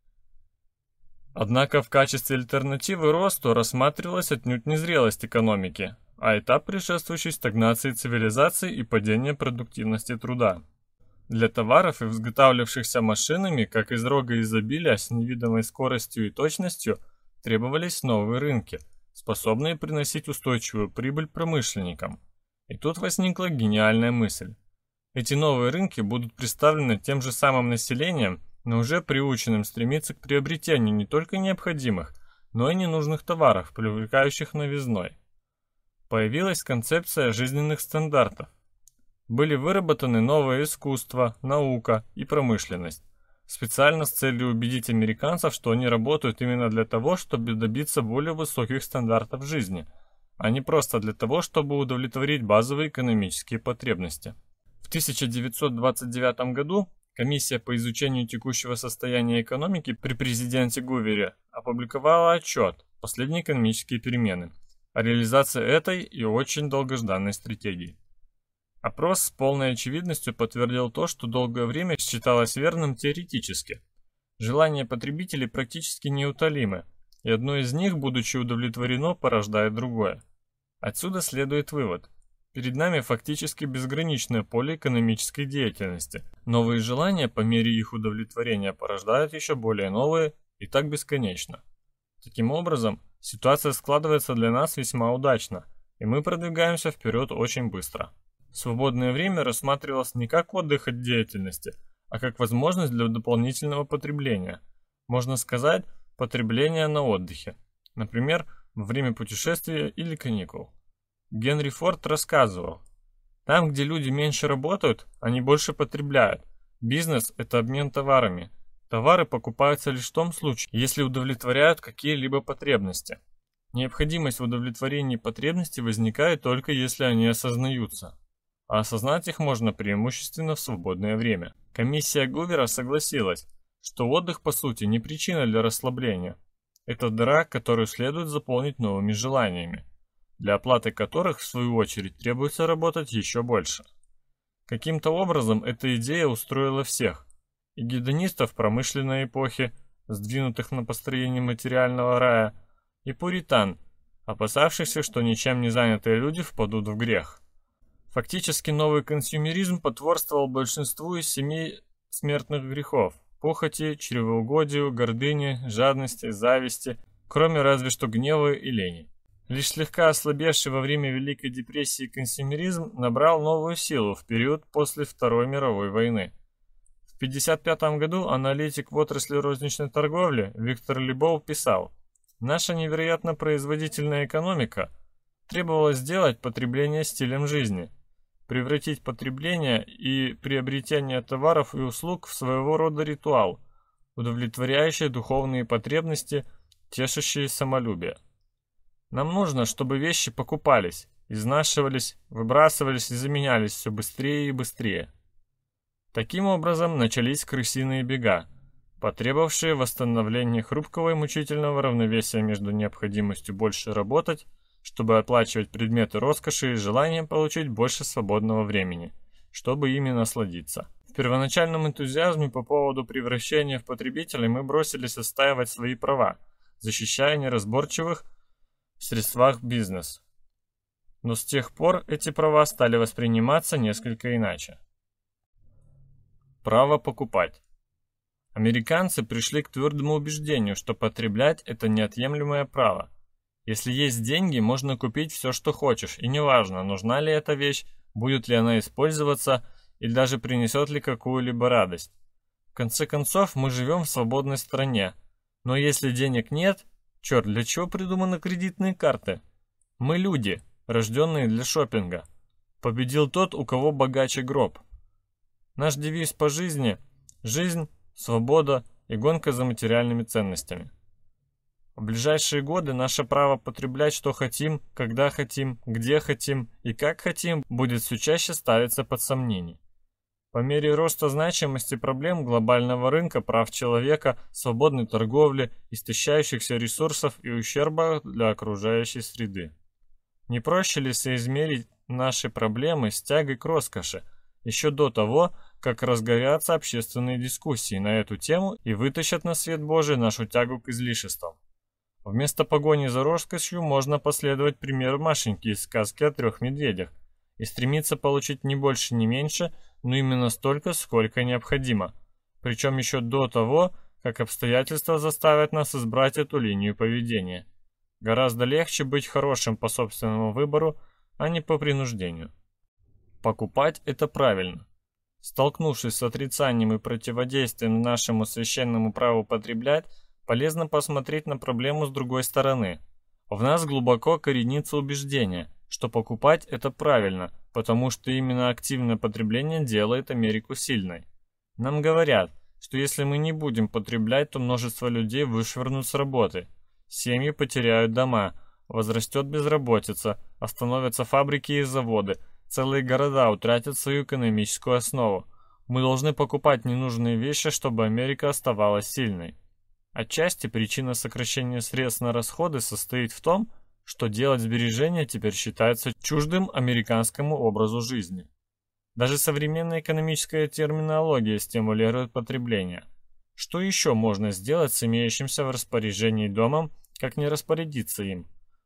Однако в качестве альтернативы росту рассматривалась отнюдь не зрелость экономики, а этап, предшествующий стагнации цивилизации и падения продуктивности труда. Для товаров, изготавливавшихся машинами, как из рога изобилия с невиданной скоростью и точностью, требовались новые рынки, способные приносить устойчивую прибыль промышленникам. И тут возникла гениальная мысль. Эти новые рынки будут представлены тем же самым населением, но уже приученным стремиться к приобретению не только необходимых, но и ненужных товаров, привлекающих новизной. Появилась концепция жизненных стандартов. Были выработаны новое искусство, наука и промышленность, специально с целью убедить американцев, что они работают именно для того, чтобы добиться более высоких стандартов жизни, а не просто для того, чтобы удовлетворить базовые экономические потребности. В 1929 году Комиссия по изучению текущего состояния экономики при президенте Гувере опубликовала отчет «Последние экономические перемены» о реализации этой и очень долгожданной стратегии. Опрос с полной очевидностью подтвердил то, что долгое время считалось верным теоретически. Желания потребителей практически неутолимы, и одно из них, будучи удовлетворено, порождает другое. Отсюда следует вывод. Перед нами фактически безграничное поле экономической деятельности. Новые желания по мере их удовлетворения порождают еще более новые, и так бесконечно. Таким образом, ситуация складывается для нас весьма удачно, и мы продвигаемся вперед очень быстро. Свободное время рассматривалось не как отдых от деятельности, а как возможность для дополнительного потребления. Можно сказать, потребление на отдыхе. Например, во время путешествия или каникул. Генри Форд рассказывал: там, где люди меньше работают, они больше потребляют. Бизнес – это обмен товарами. Товары покупаются лишь в том случае, если удовлетворяют какие-либо потребности. Необходимость в удовлетворении потребностей возникает только если они осознаются. А осознать их можно преимущественно в свободное время. Комиссия Гувера согласилась, что отдых по сути не причина для расслабления. Это дыра, которую следует заполнить новыми желаниями, для оплаты которых, в свою очередь, требуется работать еще больше. Каким-то образом эта идея устроила всех. И гедонистов промышленной эпохи, сдвинутых на построение материального рая, и пуритан, опасавшихся, что ничем не занятые люди впадут в грех. Фактически новый консюмеризм потворствовал большинству из 7 смертных грехов – похоти, чревоугодию, гордыне, жадности, зависти, кроме разве что гнева и лени. Лишь слегка ослабевший во время Великой депрессии консюмеризм набрал новую силу в период после Второй мировой войны. В 1955 году аналитик в отрасли розничной торговли Виктор Лебоу писал: «Наша невероятно производительная экономика требовала сделать потребление стилем жизни, превратить потребление и приобретение товаров и услуг в своего рода ритуал, удовлетворяющий духовные потребности, тешащие самолюбие. Нам нужно, чтобы вещи покупались, изнашивались, выбрасывались и заменялись все быстрее и быстрее». Таким образом начались крысиные бега, потребовавшие восстановления хрупкого и мучительного равновесия между необходимостью больше работать, чтобы оплачивать предметы роскоши, и желанием получить больше свободного времени, чтобы ими насладиться. В первоначальном энтузиазме по поводу превращения в потребителей мы бросились отстаивать свои права, защищая неразборчивых в средствах бизнес. Но с тех пор эти права стали восприниматься несколько иначе. Право покупать. Американцы пришли к твердому убеждению, что потреблять – это неотъемлемое право. Если есть деньги, можно купить все, что хочешь, и неважно, нужна ли эта вещь, будет ли она использоваться, или даже принесет ли какую-либо радость. В конце концов, мы живем в свободной стране. Но если денег нет, черт, для чего придуманы кредитные карты? Мы люди, рожденные для шопинга. Победил тот, у кого богаче гроб. Наш девиз по жизни – жизнь, свобода и гонка за материальными ценностями. В ближайшие годы наше право потреблять что хотим, когда хотим, где хотим и как хотим будет все чаще ставиться под сомнение. По мере роста значимости проблем глобального рынка прав человека, свободной торговли, истощающихся ресурсов и ущерба для окружающей среды. Не проще ли соизмерить наши проблемы с тягой к роскоши, еще до того, как разгорятся общественные дискуссии на эту тему и вытащат на свет Божий нашу тягу к излишествам? Вместо погони за роскошью можно последовать примеру Машеньки из сказки о 3 медведях и стремиться получить не больше, не меньше, но именно столько, сколько необходимо, причем еще до того, как обстоятельства заставят нас избрать эту линию поведения. Гораздо легче быть хорошим по собственному выбору, а не по принуждению. Покупать – это правильно. Столкнувшись с отрицанием и противодействием нашему священному праву потреблять, полезно посмотреть на проблему с другой стороны. В нас глубоко коренится убеждение, что покупать – это правильно, потому что именно активное потребление делает Америку сильной. Нам говорят, что если мы не будем потреблять, то множество людей вышвырнут с работы, семьи потеряют дома, возрастет безработица, остановятся фабрики и заводы, целые города утратят свою экономическую основу. Мы должны покупать ненужные вещи, чтобы Америка оставалась сильной. Отчасти причина сокращения средств на расходы состоит в том, что делать сбережения теперь считается чуждым американскому образу жизни. Даже современная экономическая терминология стимулирует потребление. Что еще можно сделать с имеющимся в распоряжении домом, как не распорядиться им?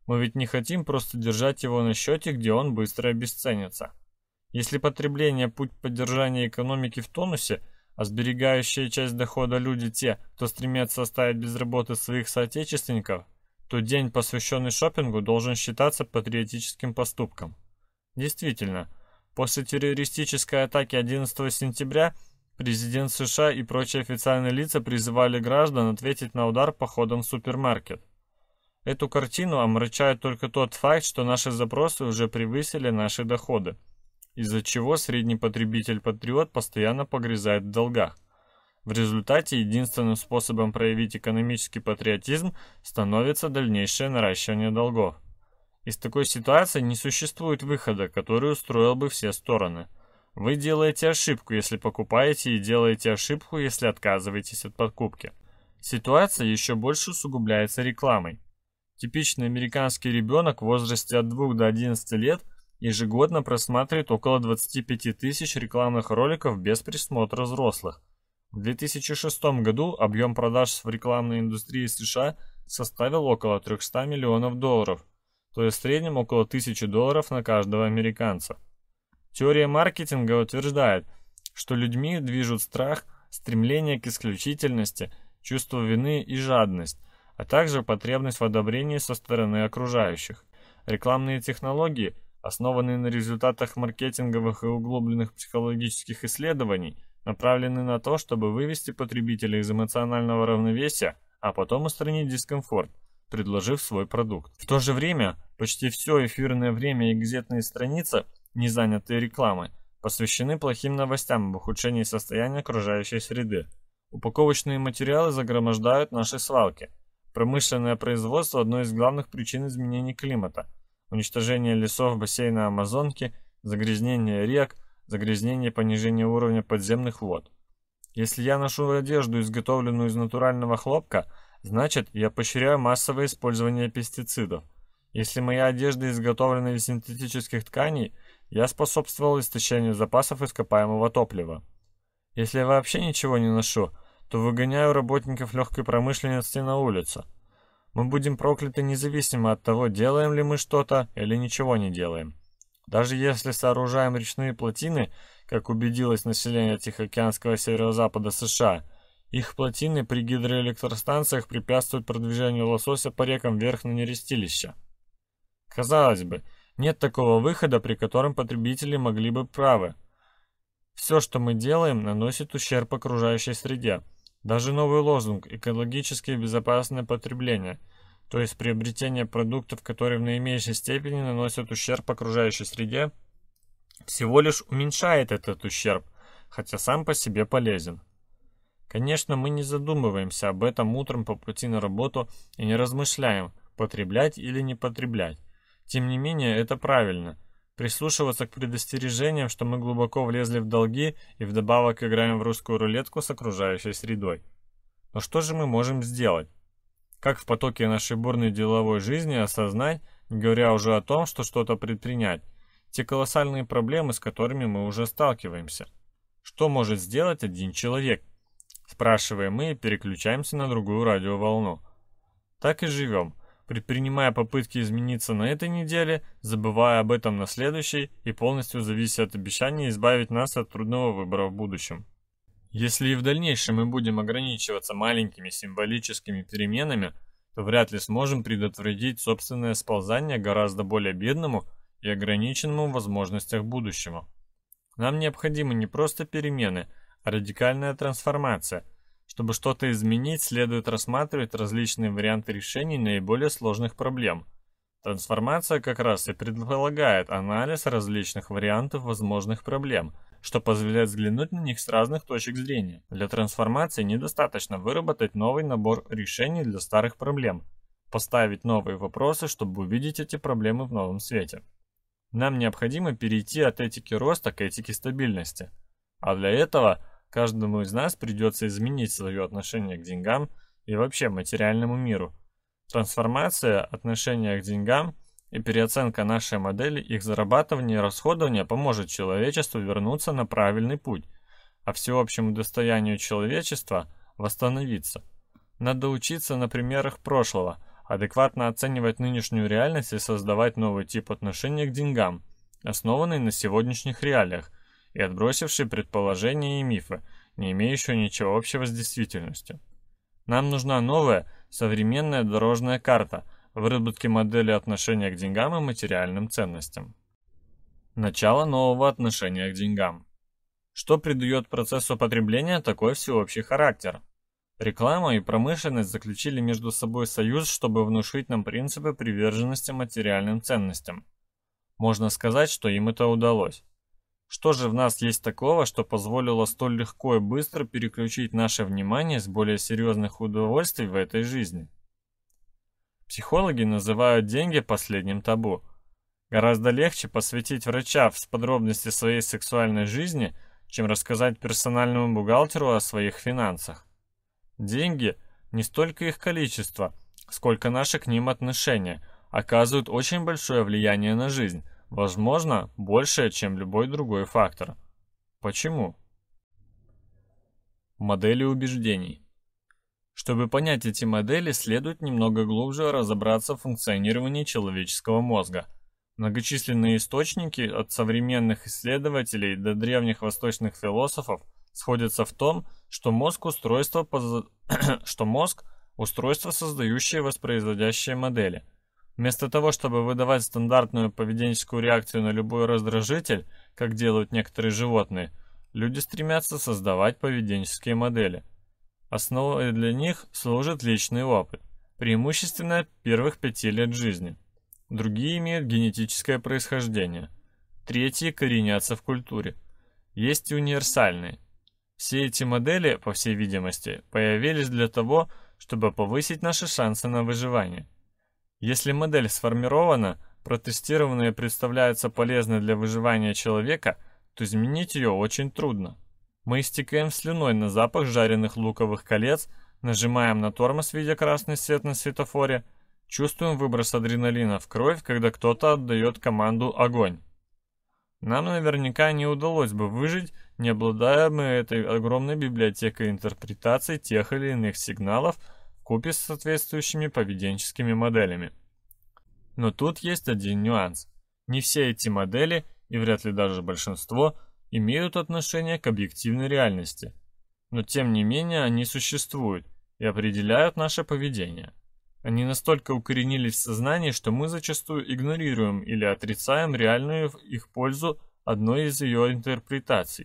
Мы ведь не хотим просто держать его на счете, где он быстро обесценится. Если потребление – путь поддержания экономики в тонусе, а сберегающая часть дохода люди те, кто стремится оставить без работы своих соотечественников, то день, посвященный шопингу, должен считаться патриотическим поступком. Действительно, после террористической атаки 11 сентября президент США и прочие официальные лица призывали граждан ответить на удар походом в супермаркет. Эту картину омрачает только тот факт, что наши запросы уже превысили наши доходы, из-за чего средний потребитель-патриот постоянно погрязает в долгах. В результате единственным способом проявить экономический патриотизм становится дальнейшее наращивание долгов. Из такой ситуации не существует выхода, который устроил бы все стороны. Вы делаете ошибку, если покупаете, и делаете ошибку, если отказываетесь от покупки. Ситуация еще больше усугубляется рекламой. Типичный американский ребенок в возрасте от 2 до 11 лет ежегодно просматривает около 25 тысяч рекламных роликов без присмотра взрослых. В 2006 году объем продаж в рекламной индустрии США составил около 300 миллионов долларов, то есть в среднем около $1000 на каждого американца. Теория маркетинга утверждает, что людьми движут страх, стремление к исключительности, чувство вины и жадность, а также потребность в одобрении со стороны окружающих. Рекламные технологии, основанные на результатах маркетинговых и углубленных психологических исследований, направлены на то, чтобы вывести потребителя из эмоционального равновесия, а потом устранить дискомфорт, предложив свой продукт. В то же время почти все эфирное время и газетные страницы, не занятые рекламой, посвящены плохим новостям об ухудшении состояния окружающей среды. Упаковочные материалы загромождают наши свалки. Промышленное производство – одно из главных причин изменений климата. Уничтожение лесов бассейна Амазонки, загрязнение рек, загрязнение и понижение уровня подземных вод. Если я ношу одежду, изготовленную из натурального хлопка, значит, я поощряю массовое использование пестицидов. Если моя одежда изготовлена из синтетических тканей, я способствовал истощению запасов ископаемого топлива. Если я вообще ничего не ношу, то выгоняю работников легкой промышленности на улицу. Мы будем прокляты независимо от того, делаем ли мы что-то или ничего не делаем. Даже если сооружаем речные плотины, как убедилось население Тихоокеанского северо-запада США, их плотины при гидроэлектростанциях препятствуют продвижению лосося по рекам вверх на нерестилища. Казалось бы, нет такого выхода, при котором потребители могли бы правы. Все, что мы делаем, наносит ущерб окружающей среде. Даже новый лозунг «экологически безопасное потребление», то есть приобретение продуктов, которые в наименьшей степени наносят ущерб окружающей среде, всего лишь уменьшает этот ущерб, хотя сам по себе полезен. Конечно, мы не задумываемся об этом утром по пути на работу и не размышляем, потреблять или не потреблять. Тем не менее, это правильно. Прислушиваться к предостережениям, что мы глубоко влезли в долги и вдобавок играем в русскую рулетку с окружающей средой. Но что же мы можем сделать? Как в потоке нашей бурной деловой жизни осознать, не говоря уже о том, что что-то предпринять, те колоссальные проблемы, с которыми мы уже сталкиваемся? Что может сделать один человек? Спрашиваем мы и переключаемся на другую радиоволну. Так и живем, предпринимая попытки измениться на этой неделе, забывая об этом на следующей и полностью завися от обещания избавить нас от трудного выбора в будущем. Если и в дальнейшем мы будем ограничиваться маленькими символическими переменами, то вряд ли сможем предотвратить собственное сползание к гораздо более бедному и ограниченному в возможностях будущему. Нам необходимы не просто перемены, а радикальная трансформация. Чтобы что-то изменить, следует рассматривать различные варианты решений наиболее сложных проблем. Трансформация как раз и предполагает анализ различных вариантов возможных проблем, что позволяет взглянуть на них с разных точек зрения. Для трансформации недостаточно выработать новый набор решений для старых проблем, поставить новые вопросы, чтобы увидеть эти проблемы в новом свете. Нам необходимо перейти от этики роста к этике стабильности. А для этого каждому из нас придется изменить свое отношение к деньгам и вообще материальному миру. Трансформация отношения к деньгам и переоценка нашей модели их зарабатывания и расходования поможет человечеству вернуться на правильный путь, а всеобщему достоянию человечества восстановиться. Надо учиться на примерах прошлого, адекватно оценивать нынешнюю реальность и создавать новый тип отношения к деньгам, основанный на сегодняшних реалиях и отбросивший предположения и мифы, не имеющие ничего общего с действительностью. Нам нужна новая, современная дорожная карта выработки модели отношения к деньгам и материальным ценностям. Начало нового отношения к деньгам. Что придает процессу потребления такой всеобщий характер? Реклама и промышленность заключили между собой союз, чтобы внушить нам принципы приверженности материальным ценностям. Можно сказать, что им это удалось. Что же в нас есть такого, что позволило столь легко и быстро переключить наше внимание с более серьезных удовольствий в этой жизни? Психологи называют деньги последним табу. Гораздо легче посвятить врача в подробности своей сексуальной жизни, чем рассказать персональному бухгалтеру о своих финансах. Деньги, не столько их количество, сколько наше к ним отношение, оказывают очень большое влияние на жизнь, возможно, большее, чем любой другой фактор. Почему? Модели убеждений. Чтобы понять эти модели, следует немного глубже разобраться в функционировании человеческого мозга. Многочисленные источники, от современных исследователей до древних восточных философов, сходятся в том, что мозг устройство, создающее и воспроизводящее модели. Вместо того, чтобы выдавать стандартную поведенческую реакцию на любой раздражитель, как делают некоторые животные, люди стремятся создавать поведенческие модели. Основой для них служит личный опыт, преимущественно первых 5 лет жизни. Другие имеют генетическое происхождение. Третьи коренятся в культуре. Есть и универсальные. Все эти модели, по всей видимости, появились для того, чтобы повысить наши шансы на выживание. Если модель сформирована, протестирована и представляется полезной для выживания человека, то изменить ее очень трудно. Мы истекаем слюной на запах жареных луковых колец, нажимаем на тормоз, видя красный свет на светофоре, чувствуем выброс адреналина в кровь, когда кто-то отдает команду «огонь». Нам наверняка не удалось бы выжить, не обладая мы этой огромной библиотекой интерпретаций тех или иных сигналов вкупе с соответствующими поведенческими моделями. Но тут есть один нюанс. Не все эти модели, и вряд ли даже большинство, имеют отношение к объективной реальности. Но тем не менее они существуют и определяют наше поведение. Они настолько укоренились в сознании, что мы зачастую игнорируем или отрицаем реальную их пользу одной из ее интерпретаций.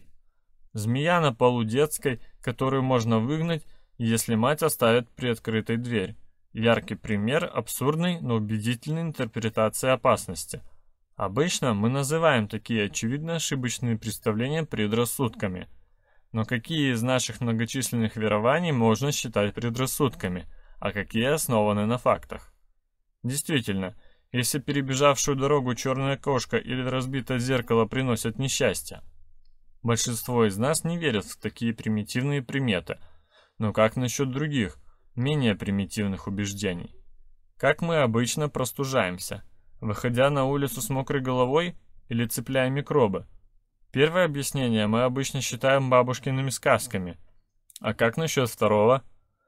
Змея на полу детской, которую можно выгнать, если мать оставит приоткрытой дверь. Яркий пример абсурдной, но убедительной интерпретации опасности. Обычно мы называем такие очевидно ошибочные представления предрассудками. Но какие из наших многочисленных верований можно считать предрассудками, а какие основаны на фактах? Действительно, если перебежавшую дорогу черная кошка или разбитое зеркало приносят несчастье. Большинство из нас не верят в такие примитивные приметы. Но как насчет других, менее примитивных убеждений? Как мы обычно простужаемся? Выходя на улицу с мокрой головой или цепляя микробы? Первое объяснение мы обычно считаем бабушкиными сказками. А как насчет второго?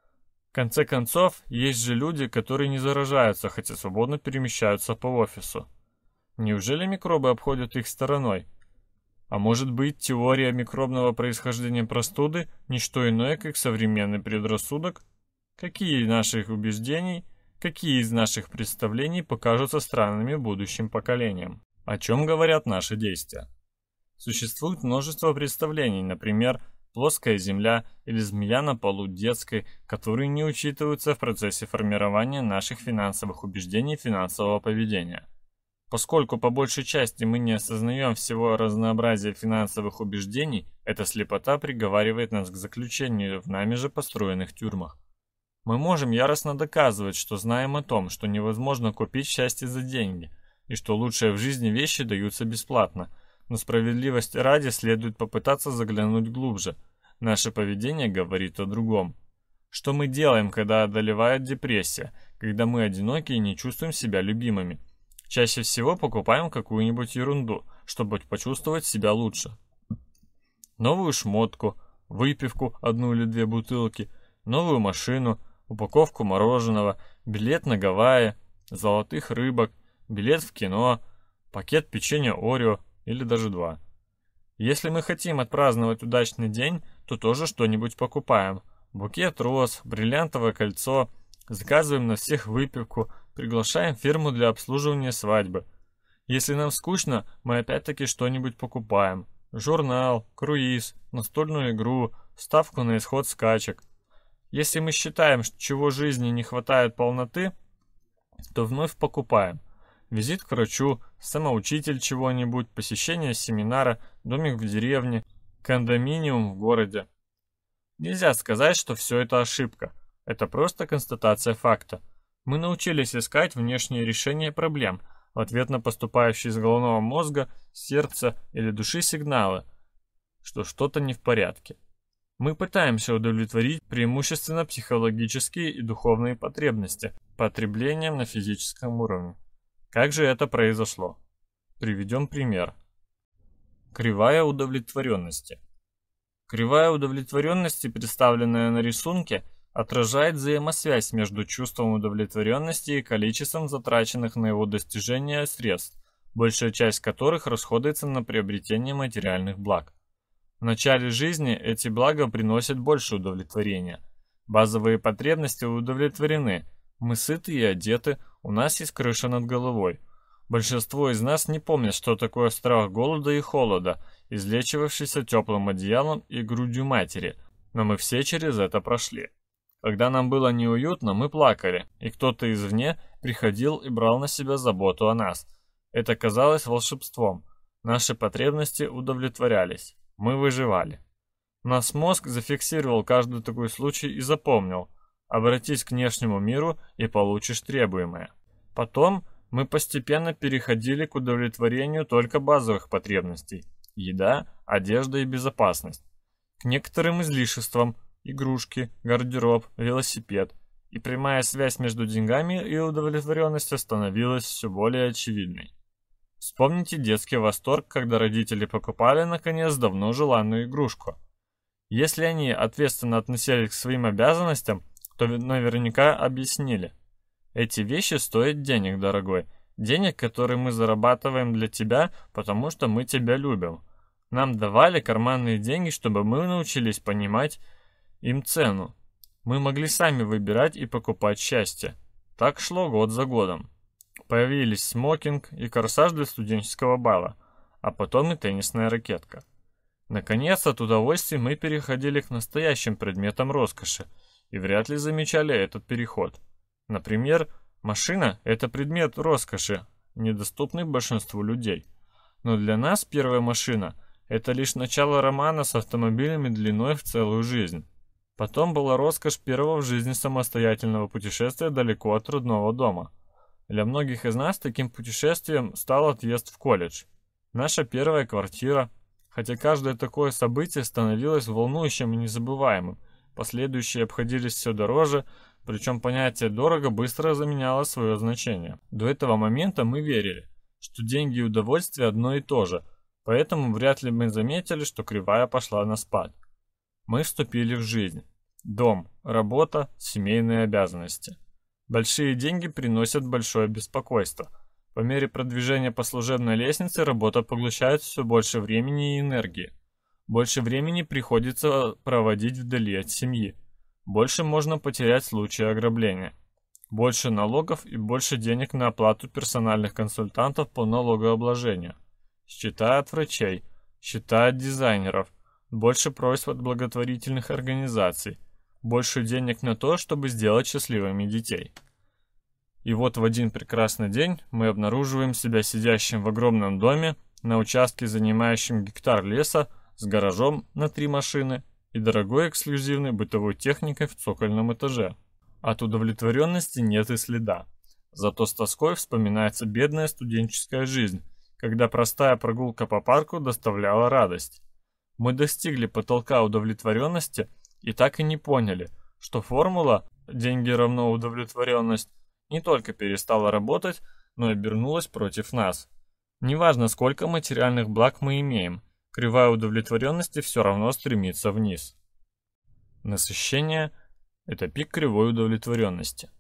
В конце концов, есть же люди, которые не заражаются, хотя свободно перемещаются по офису. Неужели микробы обходят их стороной? А может быть, теория микробного происхождения простуды – не что иное, как современный предрассудок? Какие из наших убеждений, какие из наших представлений покажутся странными будущим поколениям? О чем говорят наши действия? Существует множество представлений, например, плоская земля или змея на полу детской, которые не учитываются в процессе формирования наших финансовых убеждений и финансового поведения. Поскольку по большей части мы не осознаем всего разнообразия финансовых убеждений, эта слепота приговаривает нас к заключению в нами же построенных тюрьмах. Мы можем яростно доказывать, что знаем о том, что невозможно купить счастье за деньги, и что лучшие в жизни вещи даются бесплатно, но справедливости ради следует попытаться заглянуть глубже. Наше поведение говорит о другом. Что мы делаем, когда одолевает депрессия, когда мы одиноки и не чувствуем себя любимыми? Чаще всего покупаем какую-нибудь ерунду, чтобы почувствовать себя лучше. Новую шмотку, выпивку, 1 или 2 бутылки, новую машину, упаковку мороженого, билет на Гавайи, золотых рыбок, билет в кино, пакет печенья Орео или даже 2. Если мы хотим отпраздновать удачный день, то тоже что-нибудь покупаем. Букет роз, бриллиантовое кольцо, заказываем на всех выпивку, приглашаем фирму для обслуживания свадьбы. Если нам скучно, мы опять-таки что-нибудь покупаем. Журнал, круиз, настольную игру, ставку на исход скачек. Если мы считаем, что чего жизни не хватает полноты, то вновь покупаем. Визит к врачу, самоучитель чего-нибудь, посещение семинара, домик в деревне, кондоминиум в городе. Нельзя сказать, что все это ошибка. Это просто констатация факта. Мы научились искать внешние решения проблем в ответ на поступающие из головного мозга, сердца или души сигналы, что что-то не в порядке. Мы пытаемся удовлетворить преимущественно психологические и духовные потребности потреблением на физическом уровне. Как же это произошло? Приведем пример. Кривая удовлетворенности. Кривая удовлетворенности, представленная на рисунке, отражает взаимосвязь между чувством удовлетворенности и количеством затраченных на его достижение средств, большая часть которых расходуется на приобретение материальных благ. В начале жизни эти блага приносят больше удовлетворения. Базовые потребности удовлетворены. Мы сыты и одеты, у нас есть крыша над головой. Большинство из нас не помнит, что такое страх голода и холода, излечивавшийся теплым одеялом и грудью матери, но мы все через это прошли. Когда нам было неуютно, мы плакали, и кто-то извне приходил и брал на себя заботу о нас. Это казалось волшебством. Наши потребности удовлетворялись. Мы выживали. Наш мозг зафиксировал каждый такой случай и запомнил: обратись к внешнему миру и получишь требуемое. Потом мы постепенно переходили к удовлетворению только базовых потребностей: еда, одежда и безопасность. К некоторым излишествам: игрушки, гардероб, велосипед. И прямая связь между деньгами и удовлетворенностью становилась все более очевидной. Вспомните детский восторг, когда родители покупали, наконец, давно желанную игрушку. Если они ответственно относились к своим обязанностям, то наверняка объяснили: эти вещи стоят денег, дорогой. Денег, которые мы зарабатываем для тебя, потому что мы тебя любим. Нам давали карманные деньги, чтобы мы научились понимать им цену. Мы могли сами выбирать и покупать счастье. Так шло год за годом. Появились смокинг и корсаж для студенческого бала, а потом и теннисная ракетка. Наконец, от удовольствия мы переходили к настоящим предметам роскоши и вряд ли замечали этот переход. Например, машина – это предмет роскоши, недоступный большинству людей. Но для нас первая машина – это лишь начало романа с автомобилями длиной в целую жизнь. Потом была роскошь первого в жизни самостоятельного путешествия далеко от родного дома. Для многих из нас таким путешествием стал отъезд в колледж. Наша первая квартира, хотя каждое такое событие становилось волнующим и незабываемым. Последующие обходились все дороже, причем понятие «дорого» быстро заменяло свое значение. До этого момента мы верили, что деньги и удовольствие одно и то же, поэтому вряд ли мы заметили, что кривая пошла на спад. Мы вступили в жизнь. Дом, работа, семейные обязанности. Большие деньги приносят большое беспокойство. По мере продвижения по служебной лестнице работа поглощает все больше времени и энергии. Больше времени приходится проводить вдали от семьи. Больше можно потерять в случае ограбления. Больше налогов и больше денег на оплату персональных консультантов по налогообложению. Счета от врачей, счета от дизайнеров, больше просьб от благотворительных организаций, больше денег на то, чтобы сделать счастливыми детей. И вот в один прекрасный день мы обнаруживаем себя сидящим в огромном доме на участке, занимающем гектар леса, с гаражом на 3 машины и дорогой эксклюзивной бытовой техникой в цокольном этаже. От удовлетворенности нет и следа. Зато с тоской вспоминается бедная студенческая жизнь, когда простая прогулка по парку доставляла радость. Мы достигли потолка удовлетворенности и так и не поняли, что формула «деньги равно удовлетворенность» не только перестала работать, но и обернулась против нас. Неважно, сколько материальных благ мы имеем, кривая удовлетворенности все равно стремится вниз. Насыщение – Это пик кривой удовлетворенности.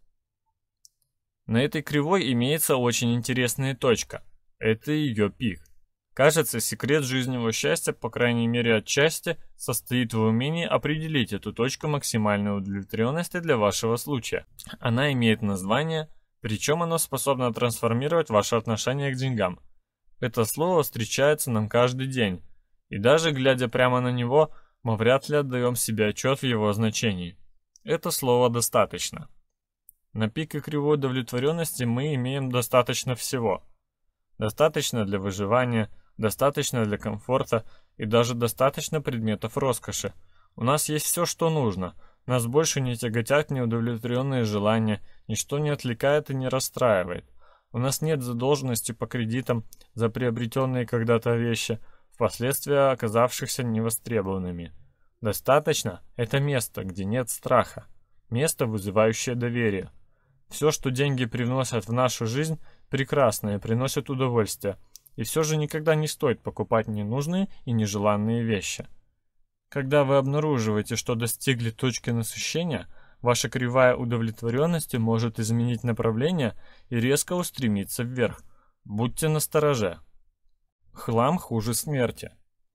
На этой кривой имеется очень интересная точка. Это ее пик. Кажется, секрет жизненного счастья, по крайней мере отчасти, состоит в умении определить эту точку максимальной удовлетворенности для вашего случая. Она имеет название, причем оно способно трансформировать ваше отношение к деньгам. Это слово встречается нам каждый день, и даже глядя прямо на него, мы вряд ли отдаем себе отчет в его значении. Это слово «достаточно». На пике кривой удовлетворенности мы имеем достаточно всего. Достаточно для выживания, достаточно для комфорта и даже достаточно предметов роскоши. У нас есть все, что нужно. Нас больше не тяготят неудовлетворенные желания, ничто не отвлекает и не расстраивает. У нас нет задолженности по кредитам за приобретенные когда-то вещи, впоследствии оказавшихся невостребованными. Достаточно – это место, где нет страха, место, вызывающее доверие. Все, что деньги привносят в нашу жизнь, прекрасно и приносит удовольствие, и все же никогда не стоит покупать ненужные и нежеланные вещи. Когда вы обнаруживаете, что достигли точки насыщения, ваша кривая удовлетворенности может изменить направление и резко устремиться вверх. Будьте настороже. Хлам хуже смерти.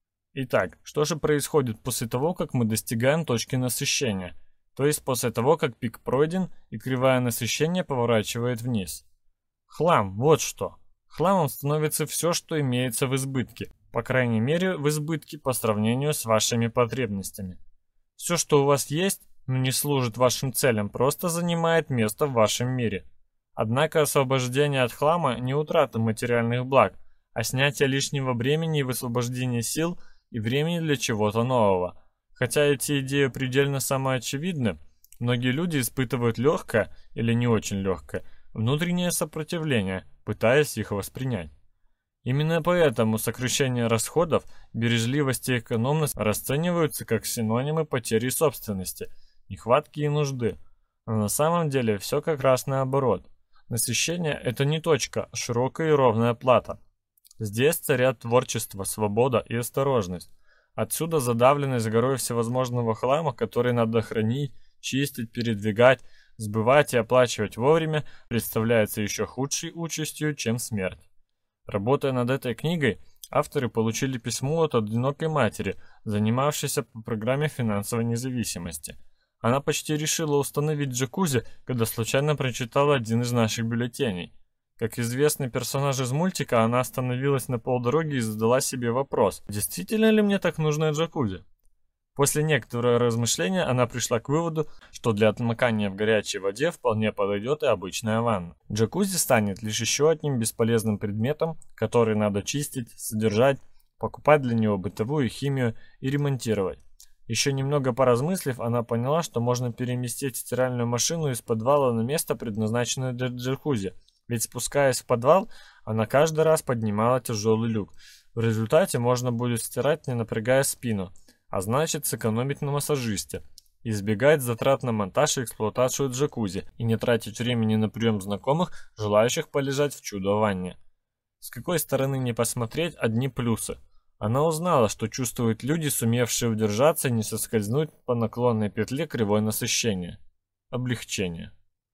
Итак, что же происходит после того, как мы достигаем точки насыщения? То есть после того, как пик пройден и кривая насыщения поворачивает вниз. Хлам, вот что. Хламом становится все, что имеется в избытке. По крайней мере, в избытке по сравнению с вашими потребностями. Все, что у вас есть, но не служит вашим целям, просто занимает место в вашем мире. Однако освобождение от хлама не утрата материальных благ, а снятие лишнего бремени и высвобождение сил и времени для чего-то нового. Хотя эти идеи предельно самоочевидны, многие люди испытывают легкое или не очень легкое внутреннее сопротивление, пытаясь их воспринять. Именно поэтому сокращение расходов, бережливость и экономность расцениваются как синонимы потери собственности, нехватки и нужды. Но на самом деле все как раз наоборот. Насыщение – это не точка, а широкая и ровная плата. Здесь царят творчество, свобода и осторожность. Отсюда задавленность горой всевозможного хлама, который надо хранить, чистить, передвигать, сбывать и оплачивать вовремя, представляется еще худшей участью, чем смерть. Работая над этой книгой, авторы получили письмо от одинокой матери, занимавшейся по программе финансовой независимости. Она почти решила установить джакузи, когда случайно прочитала один из наших бюллетеней. Как известный персонаж из мультика, она остановилась на полдороги и задала себе вопрос: действительно ли мне так нужно джакузи? После некоторого размышления она пришла к выводу, что для отмокания в горячей воде вполне подойдет и обычная ванна. Джакузи станет лишь еще одним бесполезным предметом, который надо чистить, содержать, покупать для него бытовую химию и ремонтировать. Еще немного поразмыслив, она поняла, что можно переместить стиральную машину из подвала на место, предназначенное для джакузи. Ведь спускаясь в подвал, она каждый раз поднимала тяжелый люк. В результате можно будет стирать, не напрягая спину, а значит сэкономить на массажисте, избегать затрат на монтаж и эксплуатацию джакузи и не тратить времени на прием знакомых, желающих полежать в чудо-ванне. С какой стороны не посмотреть, одни плюсы. Она узнала, что чувствуют люди, сумевшие удержаться и не соскользнуть по наклонной петле кривой насыщения. Облегчение.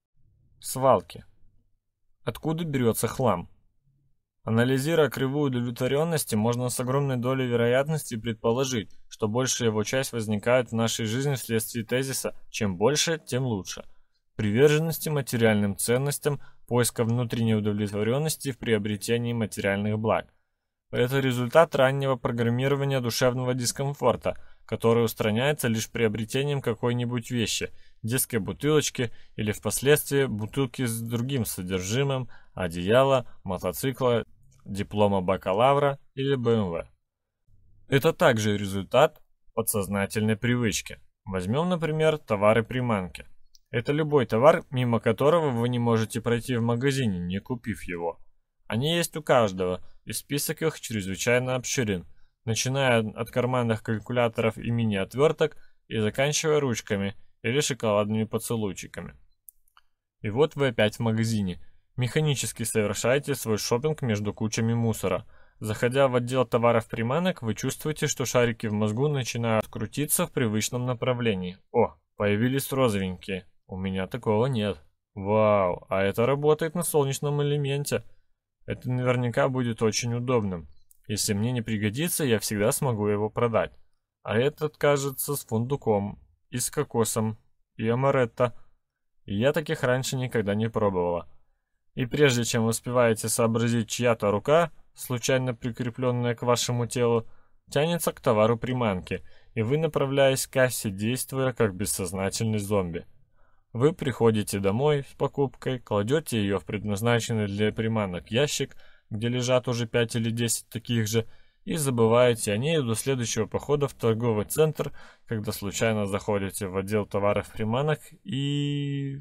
Свалки. Откуда берется хлам? Анализируя кривую удовлетворенности, можно с огромной долей вероятности предположить, что большая его часть возникает в нашей жизни вследствие тезиса «чем больше, тем лучше», приверженности материальным ценностям, поиска внутренней удовлетворенности в приобретении материальных благ. Это результат раннего программирования душевного дискомфорта, который устраняется лишь приобретением какой-нибудь вещи, детской бутылочки или впоследствии бутылки с другим содержимым, одеяла, мотоцикла, диплома бакалавра или БМВ. Это также результат подсознательной привычки. Возьмем, например, товары-приманки. Это любой товар, мимо которого вы не можете пройти в магазине, не купив его. Они есть у каждого, и список их чрезвычайно обширен, начиная от карманных калькуляторов и мини-отверток и заканчивая ручками или шоколадными поцелуйчиками. И вот вы опять в магазине. Механически совершаете свой шопинг между кучами мусора. Заходя в отдел товаров-приманок, вы чувствуете, что шарики в мозгу начинают крутиться в привычном направлении. О, Появились розовенькие. У меня такого нет. Вау, а это работает на солнечном элементе. Это наверняка будет очень удобным. Если мне не пригодится, я всегда смогу его продать. А этот, кажется, с фундуком, и с кокосом, и амаретто. И я таких раньше никогда не пробовала. И прежде чем успеваете сообразить, чья-то рука, случайно прикрепленная к вашему телу, тянется к товару приманки, и вы направляетесь к кассе, действуя как бессознательный зомби. Вы приходите домой с покупкой, кладете ее в предназначенный для приманок ящик, где лежат уже 5 или 10 таких же, и забываете о ней до следующего похода в торговый центр, когда случайно заходите в отдел товаров приманок и...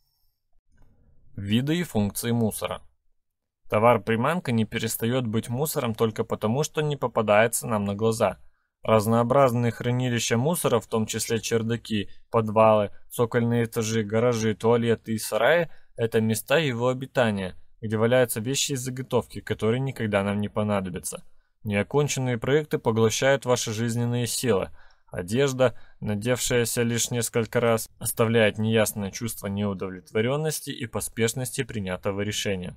Виды и функции мусора. Товар-приманка не перестает быть мусором только потому, что не попадается нам на глаза. Разнообразные хранилища мусора, в том числе чердаки, подвалы, цокольные этажи, гаражи, туалеты и сараи – это места его обитания, где валяются вещи и заготовки, которые никогда нам не понадобятся. Неоконченные проекты поглощают ваши жизненные силы. Одежда, надевшаяся лишь несколько раз, оставляет неясное чувство неудовлетворенности и поспешности принятого решения.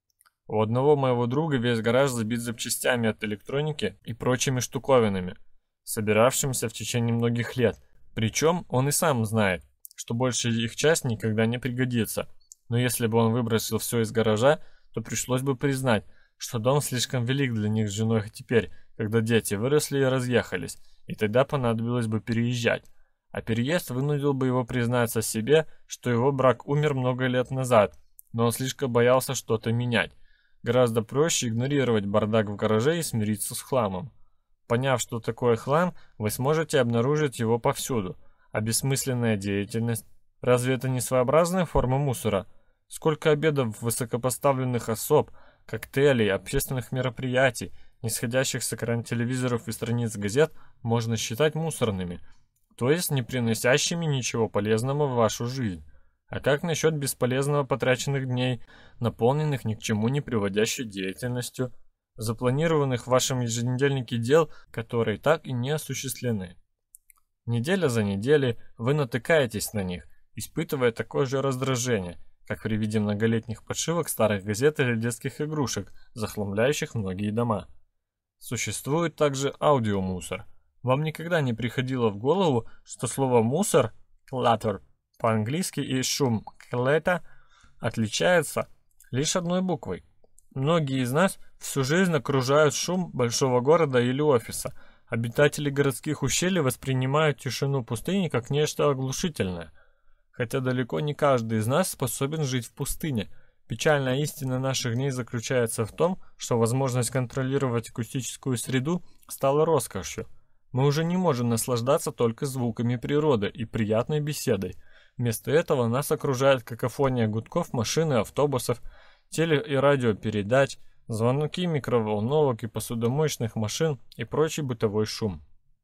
У одного моего друга весь гараж забит запчастями от электроники и прочими штуковинами, собиравшимися в течение многих лет. Причем он и сам знает, что большая их часть никогда не пригодится. Но если бы он выбросил все из гаража, то пришлось бы признать, что дом слишком велик для них с женой теперь, когда дети выросли и разъехались, и тогда понадобилось бы переезжать. А переезд вынудил бы его признаться себе, что его брак умер много лет назад, но он слишком боялся что-то менять. Гораздо проще игнорировать бардак в гараже и смириться с хламом. Поняв, что такое хлам, вы сможете обнаружить его повсюду. А бессмысленная деятельность? Разве это не своеобразная форма мусора? Сколько обедов высокопоставленных особ, коктейлей, общественных мероприятий, нисходящих с экран телевизоров и страниц газет можно считать мусорными, то есть не приносящими ничего полезного в вашу жизнь. А как насчет бесполезного потраченных дней, наполненных ни к чему не приводящей деятельностью, запланированных в вашем еженедельнике дел, которые так и не осуществлены? Неделя за неделей вы натыкаетесь на них, испытывая такое же раздражение, как при виде многолетних подшивок старых газет или детских игрушек, захламляющих многие дома. Существует также аудиомусор. Вам никогда не приходило в голову, что слово «мусор» clutter по-английски и шум clutter отличается лишь одной буквой? Многие из нас всю жизнь окружают шум большого города или офиса. Обитатели городских ущелий воспринимают тишину пустыни как нечто оглушительное. Хотя далеко не каждый из нас способен жить в пустыне. Печальная истина наших дней заключается в том, что возможность контролировать акустическую среду стала роскошью. Мы уже не можем наслаждаться только звуками природы и приятной беседой. Вместо этого нас окружает какофония гудков машин и автобусов, теле- и радиопередач, звонки микроволновок и посудомоечных машин и прочий бытовой шум.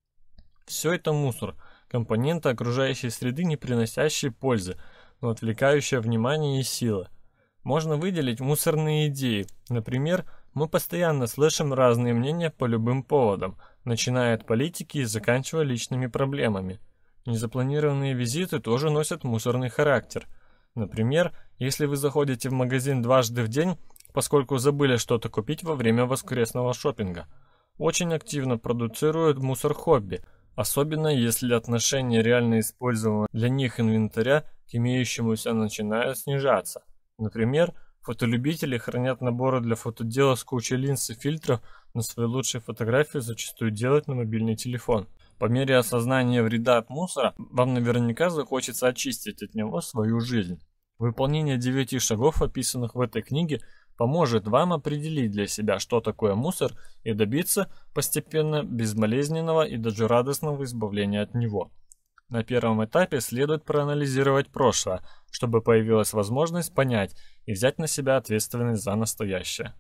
Все это мусор, компоненты окружающей среды, не приносящие пользы, но отвлекающие внимание и силы. Можно выделить мусорные идеи. Например, мы постоянно слышим разные мнения по любым поводам, начиная от политики и заканчивая личными проблемами. Незапланированные визиты тоже носят мусорный характер. Например, если вы заходите в магазин дважды в день, поскольку забыли что-то купить во время воскресного шопинга. Очень активно продуцируют мусор-хобби, особенно если отношение реально используемого для них инвентаря к имеющемуся начинает снижаться. Например, фотолюбители хранят наборы для фотодела с кучей линз и фильтров, но свои лучшие фотографии зачастую делают на мобильный телефон. По мере осознания вреда от мусора, вам наверняка захочется очистить от него свою жизнь. Выполнение 9 шагов, описанных в этой книге, поможет вам определить для себя, что такое мусор, и добиться постепенно безболезненного и даже радостного избавления от него. На первом этапе следует проанализировать прошлое, чтобы появилась возможность понять и взять на себя ответственность за настоящее.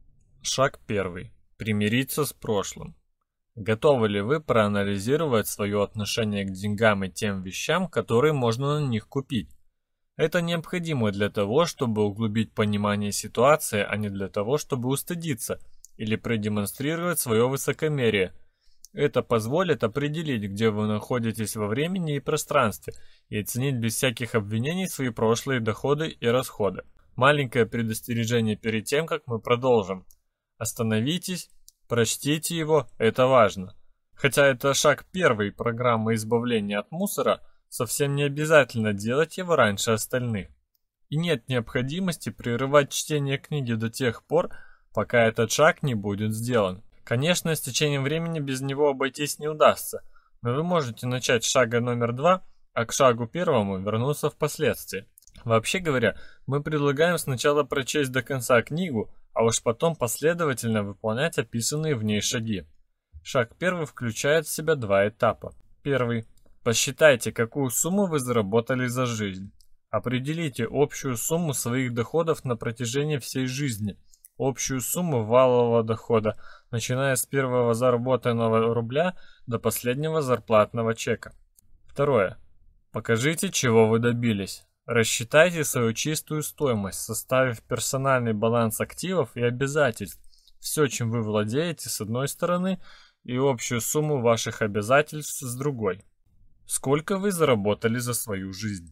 Шаг 1. Примириться с прошлым. Готовы ли вы проанализировать свое отношение к деньгам и тем вещам, которые можно на них купить? Это необходимо для того, чтобы углубить понимание ситуации, а не для того, чтобы устыдиться или продемонстрировать свое высокомерие. Это позволит определить, где вы находитесь во времени и пространстве, и оценить без всяких обвинений свои прошлые доходы и расходы. Маленькое предостережение перед тем, как мы продолжим. Остановитесь, прочтите его, это важно. Хотя это шаг первой программы избавления от мусора, совсем не обязательно делать его раньше остальных. И нет необходимости прерывать чтение книги до тех пор, пока этот шаг не будет сделан. Конечно, с течением времени без него обойтись не удастся, но вы можете начать с шага номер 2, а к шагу первому вернуться впоследствии. Вообще говоря, мы предлагаем сначала прочесть до конца книгу, а уж потом последовательно выполнять описанные в ней шаги. Шаг первый включает в себя два этапа. Первый. Посчитайте, какую сумму вы заработали за жизнь. Определите общую сумму своих доходов на протяжении всей жизни. Общую сумму валового дохода, начиная с первого заработанного рубля до последнего зарплатного чека. Второе. Покажите, чего вы добились. Рассчитайте свою чистую стоимость, составив персональный баланс активов и обязательств, все, чем вы владеете, с одной стороны, и общую сумму ваших обязательств с другой. Сколько вы заработали за свою жизнь?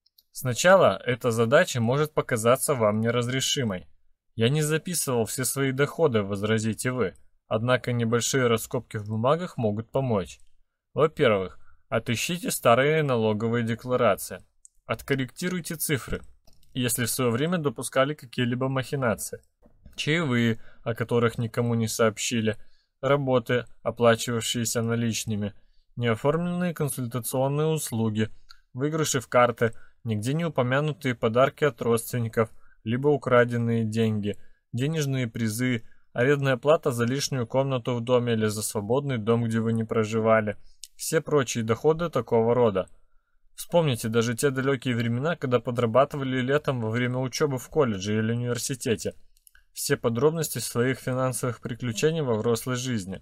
Сначала эта задача может показаться вам неразрешимой. Я не записывал все свои доходы, возразите вы, однако небольшие раскопки в бумагах могут помочь. Во-первых, отыщите старые налоговые декларации. Откорректируйте цифры, если в свое время допускали какие-либо махинации. Чаевые, о которых никому не сообщили, работы, оплачивавшиеся наличными, неоформленные консультационные услуги, выигрыши в карты, нигде не упомянутые подарки от родственников, либо украденные деньги, денежные призы, арендная плата за лишнюю комнату в доме или за свободный дом, где вы не проживали, все прочие доходы такого рода. Вспомните даже те далекие времена, когда подрабатывали летом во время учебы в колледже или университете. Все подробности своих финансовых приключений во взрослой жизни.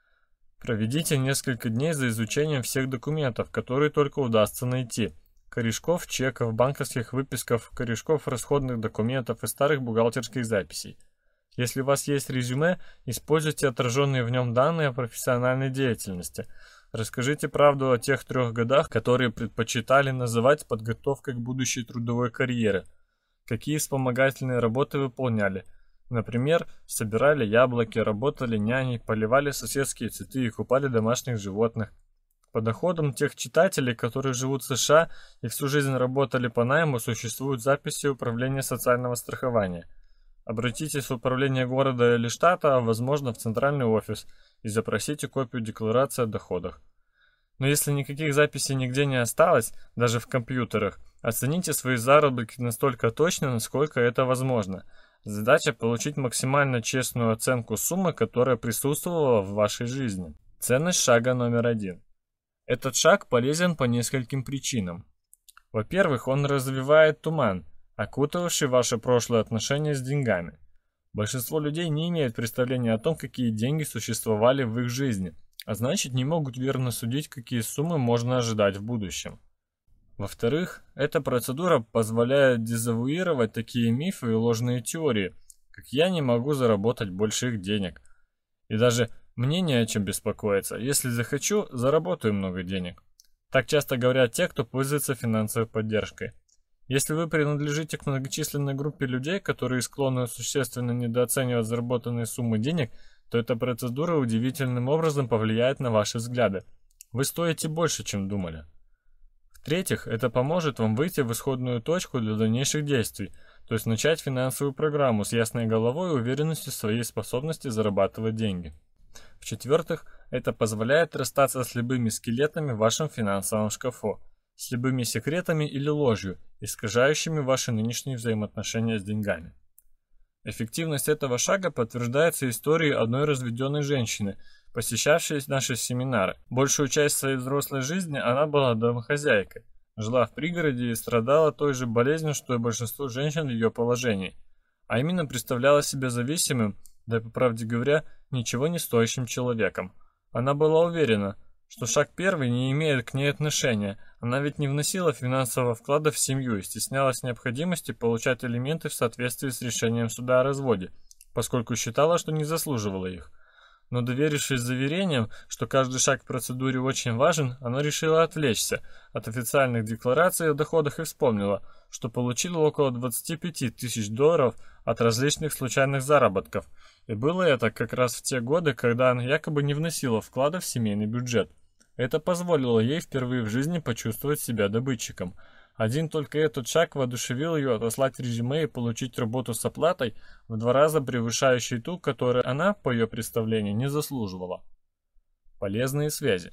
Проведите несколько дней за изучением всех документов, которые только удастся найти. Корешков, чеков, банковских выписков, корешков расходных документов и старых бухгалтерских записей. Если у вас есть резюме, используйте отраженные в нем данные о профессиональной деятельности. Расскажите правду о тех 3 годах, которые предпочитали называть подготовкой к будущей трудовой карьере. Какие вспомогательные работы выполняли. Например, собирали яблоки, работали няней, поливали соседские цветы и купали домашних животных. По доходам тех читателей, которые живут в США и всю жизнь работали по найму, существуют записи Управления социального страхования. Обратитесь в управление города или штата, а возможно в центральный офис, и запросите копию декларации о доходах. Но если никаких записей нигде не осталось, даже в компьютерах, оцените свои заработки настолько точно, насколько это возможно. Задача получить максимально честную оценку суммы, которая присутствовала в вашей жизни. Ценность шага номер 1. Этот шаг полезен по нескольким причинам. Во-первых, он развивает туман, окутывавший ваши прошлые отношения с деньгами. Большинство людей не имеют представления о том, какие деньги существовали в их жизни, а значит не могут верно судить, какие суммы можно ожидать в будущем. Во-вторых, эта процедура позволяет дезавуировать такие мифы и ложные теории, как «я не могу заработать больших денег». И даже «мне не о чем беспокоиться, если захочу, заработаю много денег». Так часто говорят те, кто пользуется финансовой поддержкой. Если вы принадлежите к многочисленной группе людей, которые склонны существенно недооценивать заработанные суммы денег, то эта процедура удивительным образом повлияет на ваши взгляды. Вы стоите больше, чем думали. В-третьих, это поможет вам выйти в исходную точку для дальнейших действий, то есть начать финансовую программу с ясной головой и уверенностью в своей способности зарабатывать деньги. В-четвертых, это позволяет расстаться с любыми скелетами в вашем финансовом шкафу, с любыми секретами или ложью, искажающими ваши нынешние взаимоотношения с деньгами. Эффективность этого шага подтверждается историей одной разведенной женщины, посещавшей наши семинары. Большую часть своей взрослой жизни она была домохозяйкой, жила в пригороде и страдала той же болезнью, что и большинство женщин в ее положении, а именно представляла себя зависимым, да и, по правде говоря, ничего не стоящим человеком. Она была уверена, что шаг первый не имеет к ней отношения, она ведь не вносила финансового вклада в семью и стеснялась необходимости получать алименты в соответствии с решением суда о разводе, поскольку считала, что не заслуживала их. но доверившись заверениям, что каждый шаг в процедуре очень важен, она решила отвлечься от официальных деклараций о доходах и вспомнила, что получила около 25 тысяч долларов от различных случайных заработков. И было это как раз в те годы, когда она якобы не вносила вклада в семейный бюджет. Это позволило ей впервые в жизни почувствовать себя добытчиком. Один только этот шаг воодушевил ее отослать резюме и получить работу с оплатой, в 2 раза превышающей ту, которую она, по ее представлению, не заслуживала. Полезные связи.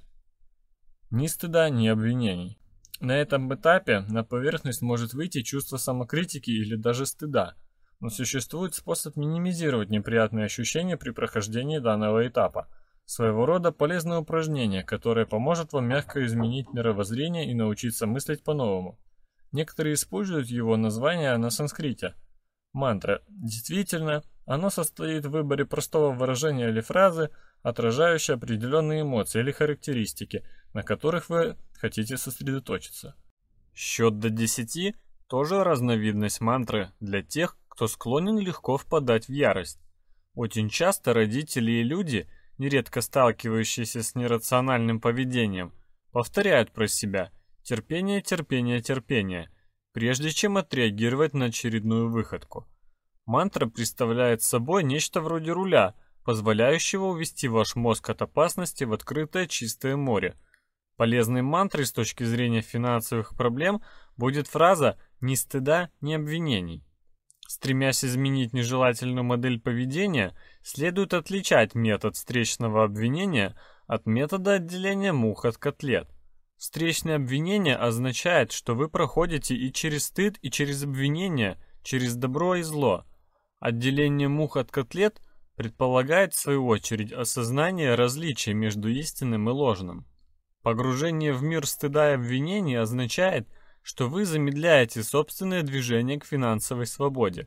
Ни стыда, ни обвинений. На этом этапе на поверхность может выйти чувство самокритики или даже стыда, но существует способ минимизировать неприятные ощущения при прохождении данного этапа. Своего рода полезное упражнение, которое поможет вам мягко изменить мировоззрение и научиться мыслить по-новому. Некоторые используют его название на санскрите. Мантра. Действительно, оно состоит в выборе простого выражения или фразы, отражающей определенные эмоции или характеристики, на которых вы хотите сосредоточиться. Счет до 10 – тоже разновидность мантры для тех, кто склонен легко впадать в ярость. Очень часто родители и люди, нередко сталкивающиеся с нерациональным поведением, повторяют про себя «терпение, терпение, терпение», прежде чем отреагировать на очередную выходку. Мантра представляет собой нечто вроде руля, позволяющего увести ваш мозг от опасности в открытое чистое море. Полезной мантрой с точки зрения финансовых проблем будет фраза «ни стыда, ни обвинений». Стремясь изменить нежелательную модель поведения, следует отличать метод встречного обвинения от метода отделения мух от котлет. Встречное обвинение означает, что вы проходите и через стыд, и через обвинение, через добро и зло. Отделение мух от котлет предполагает, в свою очередь, осознание различия между истинным и ложным. Погружение в мир стыда и обвинений означает, что вы замедляете собственное движение к финансовой свободе.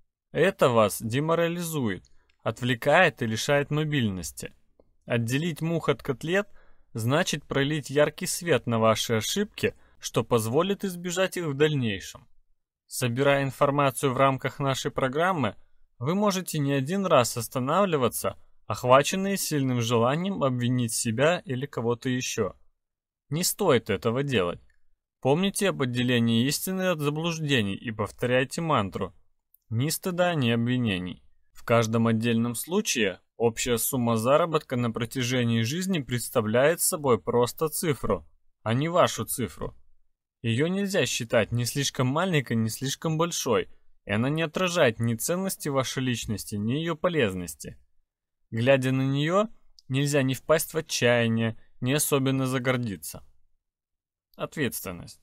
Это вас деморализует, отвлекает и лишает мобильности. Отделить мух от котлет значит пролить яркий свет на ваши ошибки, что позволит избежать их в дальнейшем. Собирая информацию в рамках нашей программы, вы можете не один раз останавливаться, охваченные сильным желанием обвинить себя или кого-то еще. Не стоит этого делать. Помните об отделении истины от заблуждений и повторяйте мантру. Ни стыда, ни обвинений. В каждом отдельном случае общая сумма заработка на протяжении жизни представляет собой просто цифру, а не вашу цифру. Ее нельзя считать ни слишком маленькой, ни слишком большой, и она не отражает ни ценности вашей личности, ни ее полезности. Глядя на нее, нельзя ни впасть в отчаяние, ни особенно загордиться. Ответственность.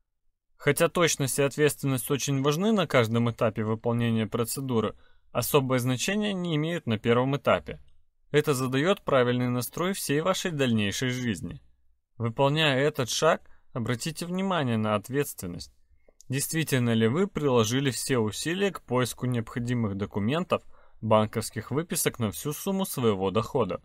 Хотя точность и ответственность очень важны на каждом этапе выполнения процедуры, особое значение не имеют на первом этапе. Это задает правильный настрой всей вашей дальнейшей жизни. Выполняя этот шаг, обратите внимание на ответственность. Действительно ли вы приложили все усилия к поиску необходимых документов, банковских выписок на всю сумму своего дохода?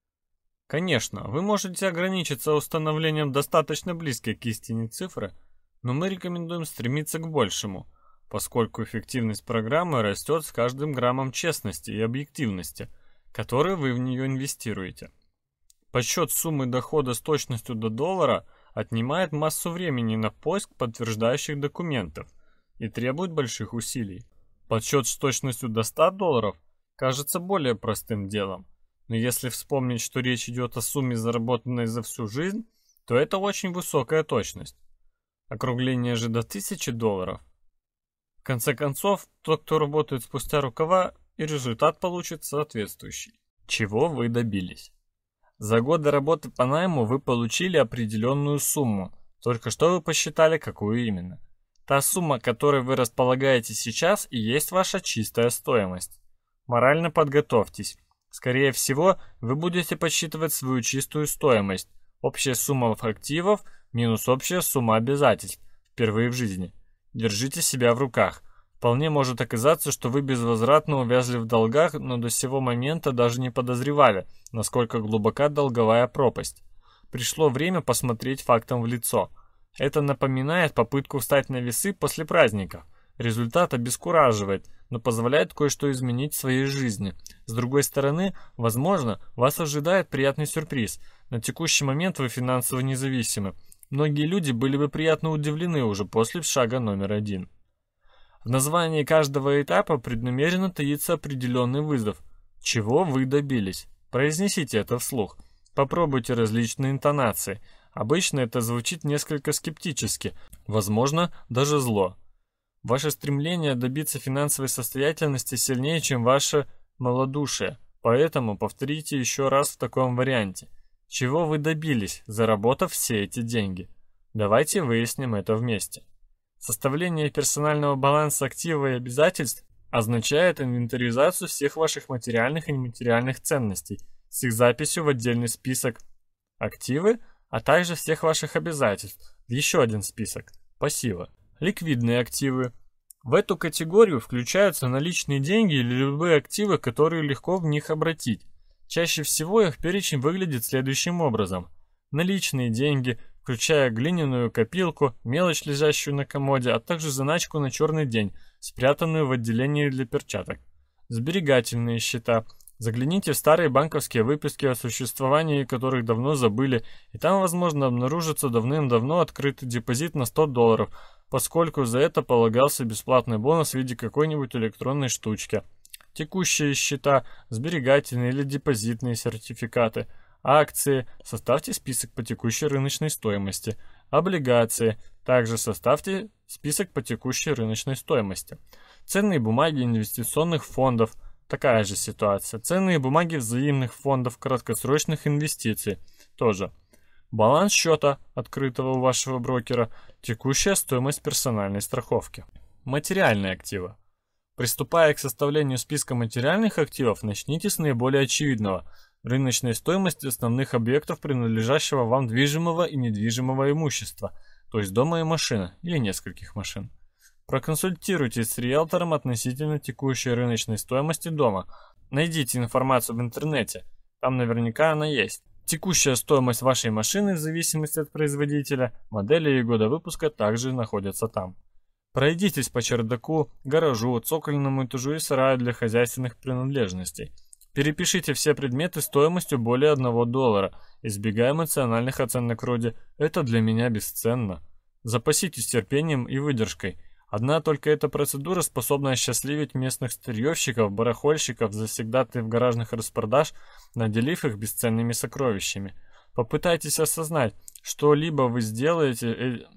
Конечно, вы можете ограничиться установлением достаточно близкой к истине цифры, но мы рекомендуем стремиться к большему, поскольку эффективность программы растет с каждым граммом честности и объективности, который вы в нее инвестируете. Подсчет суммы дохода с точностью до доллара отнимает массу времени на поиск подтверждающих документов и требует больших усилий. Подсчет с точностью до $100 кажется более простым делом, но если вспомнить, что речь идет о сумме, заработанной за всю жизнь, то это очень высокая точность. Округление же до $1000. В конце концов, тот, кто работает спустя рукава, и результат получит соответствующий. Чего вы добились? За годы работы по найму вы получили определенную сумму, только что вы посчитали, какую именно. Та сумма, которой вы располагаете сейчас, и есть ваша чистая стоимость. Морально подготовьтесь. Скорее всего, вы будете подсчитывать свою чистую стоимость, общая сумма активов минус общая сумма обязательств, впервые в жизни. Держите себя в руках. Вполне может оказаться, что вы безвозвратно увязли в долгах, но до сего момента даже не подозревали, насколько глубока долговая пропасть. Пришло время посмотреть фактам в лицо. Это напоминает попытку встать на весы после праздников. Результат обескураживает, но позволяет кое-что изменить в своей жизни. С другой стороны, возможно, вас ожидает приятный сюрприз. На текущий момент вы финансово независимы. Многие люди были бы приятно удивлены уже после шага номер 1. В названии каждого этапа преднамеренно таится определенный вызов. Чего вы добились? Произнесите это вслух. Попробуйте различные интонации. Обычно это звучит несколько скептически, возможно, даже зло. Ваше стремление добиться финансовой состоятельности сильнее, чем ваше малодушие, поэтому повторите еще раз в таком варианте. Чего вы добились, заработав все эти деньги? Давайте выясним это вместе. Составление персонального баланса активов и обязательств означает инвентаризацию всех ваших материальных и нематериальных ценностей с их записью в отдельный список активы, а также всех ваших обязательств в еще один список пассивы. Ликвидные активы. В эту категорию включаются наличные деньги или любые активы, которые легко в них обратить. Чаще всего их перечень выглядит следующим образом. Наличные деньги, включая глиняную копилку, мелочь, лежащую на комоде, а также заначку на черный день, спрятанную в отделении для перчаток. Сберегательные счета. Загляните в старые банковские выписки, о существовании которых давно забыли, и там, возможно, обнаружится давным-давно открытый депозит на $100, поскольку за это полагался бесплатный бонус в виде какой-нибудь электронной штучки. Текущие счета, сберегательные или депозитные сертификаты, акции, составьте список по текущей рыночной стоимости, облигации, также составьте список по текущей рыночной стоимости, ценные бумаги инвестиционных фондов, такая же ситуация, ценные бумаги взаимных фондов краткосрочных инвестиций, тоже. Баланс счета, открытого у вашего брокера, текущая стоимость персональной страховки. Материальные активы. Приступая к составлению списка материальных активов, начните с наиболее очевидного – рыночной стоимости основных объектов, принадлежащего вам движимого и недвижимого имущества, то есть дома и машины, или нескольких машин. Проконсультируйтесь с риэлтором относительно текущей рыночной стоимости дома. Найдите информацию в интернете, там наверняка она есть. Текущая стоимость вашей машины в зависимости от производителя, модели и года выпуска также находятся там. Пройдитесь по чердаку, гаражу, цокольному этажу и сараю для хозяйственных принадлежностей. Перепишите все предметы стоимостью более $1, избегая эмоциональных оценок вроде «это для меня бесценно». Запаситесь терпением и выдержкой. Одна только эта процедура способна осчастливить местных старьевщиков, барахольщиков, завсегдатаев гаражных распродаж, наделив их бесценными сокровищами. Попытайтесь осознать, что либо вы сделаете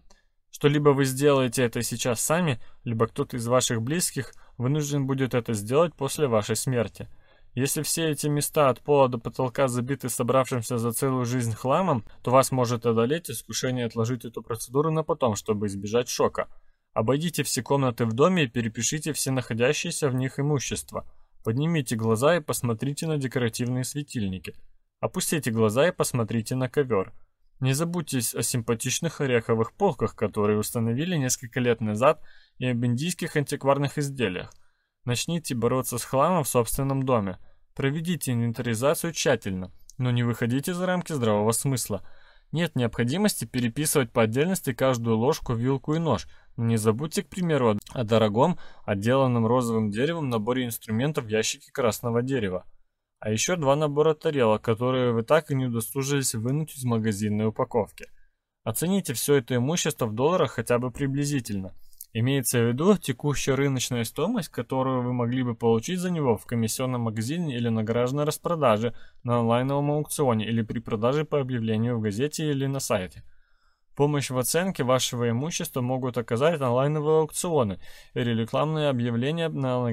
это сейчас сами, либо кто-то из ваших близких вынужден будет это сделать после вашей смерти. Если все эти места от пола до потолка забиты собравшимся за целую жизнь хламом, то вас может одолеть искушение отложить эту процедуру на потом, чтобы избежать шока. Обойдите все комнаты в доме и перепишите все находящиеся в них имущество. Поднимите глаза и посмотрите на декоративные светильники. Опустите глаза и посмотрите на ковер. Не забудьте о симпатичных ореховых полках, которые установили несколько лет назад, и об индийских антикварных изделиях. Начните бороться с хламом в собственном доме. Проведите инвентаризацию тщательно, но не выходите за рамки здравого смысла. Нет необходимости переписывать по отдельности каждую ложку, вилку и нож, но не забудьте, к примеру, о дорогом, отделанном розовым деревом наборе инструментов в ящике красного дерева. А еще 2 набора тарелок, которые вы так и не удосужились вынуть из магазинной упаковки. Оцените все это имущество в долларах хотя бы приблизительно. Имеется в виду текущая рыночная стоимость, которую вы могли бы получить за него в комиссионном магазине или на гаражной распродаже, на онлайновом аукционе или при продаже по объявлению в газете или на сайте. Помощь в оценке вашего имущества могут оказать онлайновые аукционы или рекламные объявления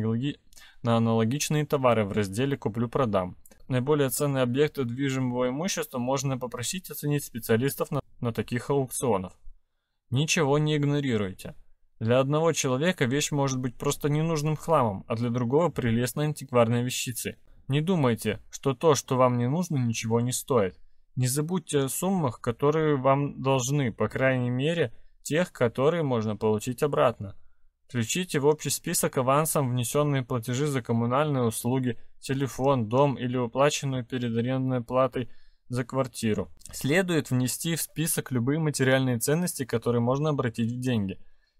на аналогичные товары в разделе «Куплю-продам». Наиболее ценные объекты движимого имущества можно попросить оценить специалистов на таких аукционах. Ничего не игнорируйте. Для одного человека вещь может быть просто ненужным хламом, а для другого прелестной антикварной вещицей. Не думайте, что то, что вам не нужно, ничего не стоит. Не забудьте о суммах, которые вам должны, по крайней мере, тех, которые можно получить обратно. Включите в общий список авансом внесенные платежи за коммунальные услуги, телефон, дом или уплаченную перед арендной платой за квартиру. Следует внести в список любые материальные ценности, которые можно обратить в деньги.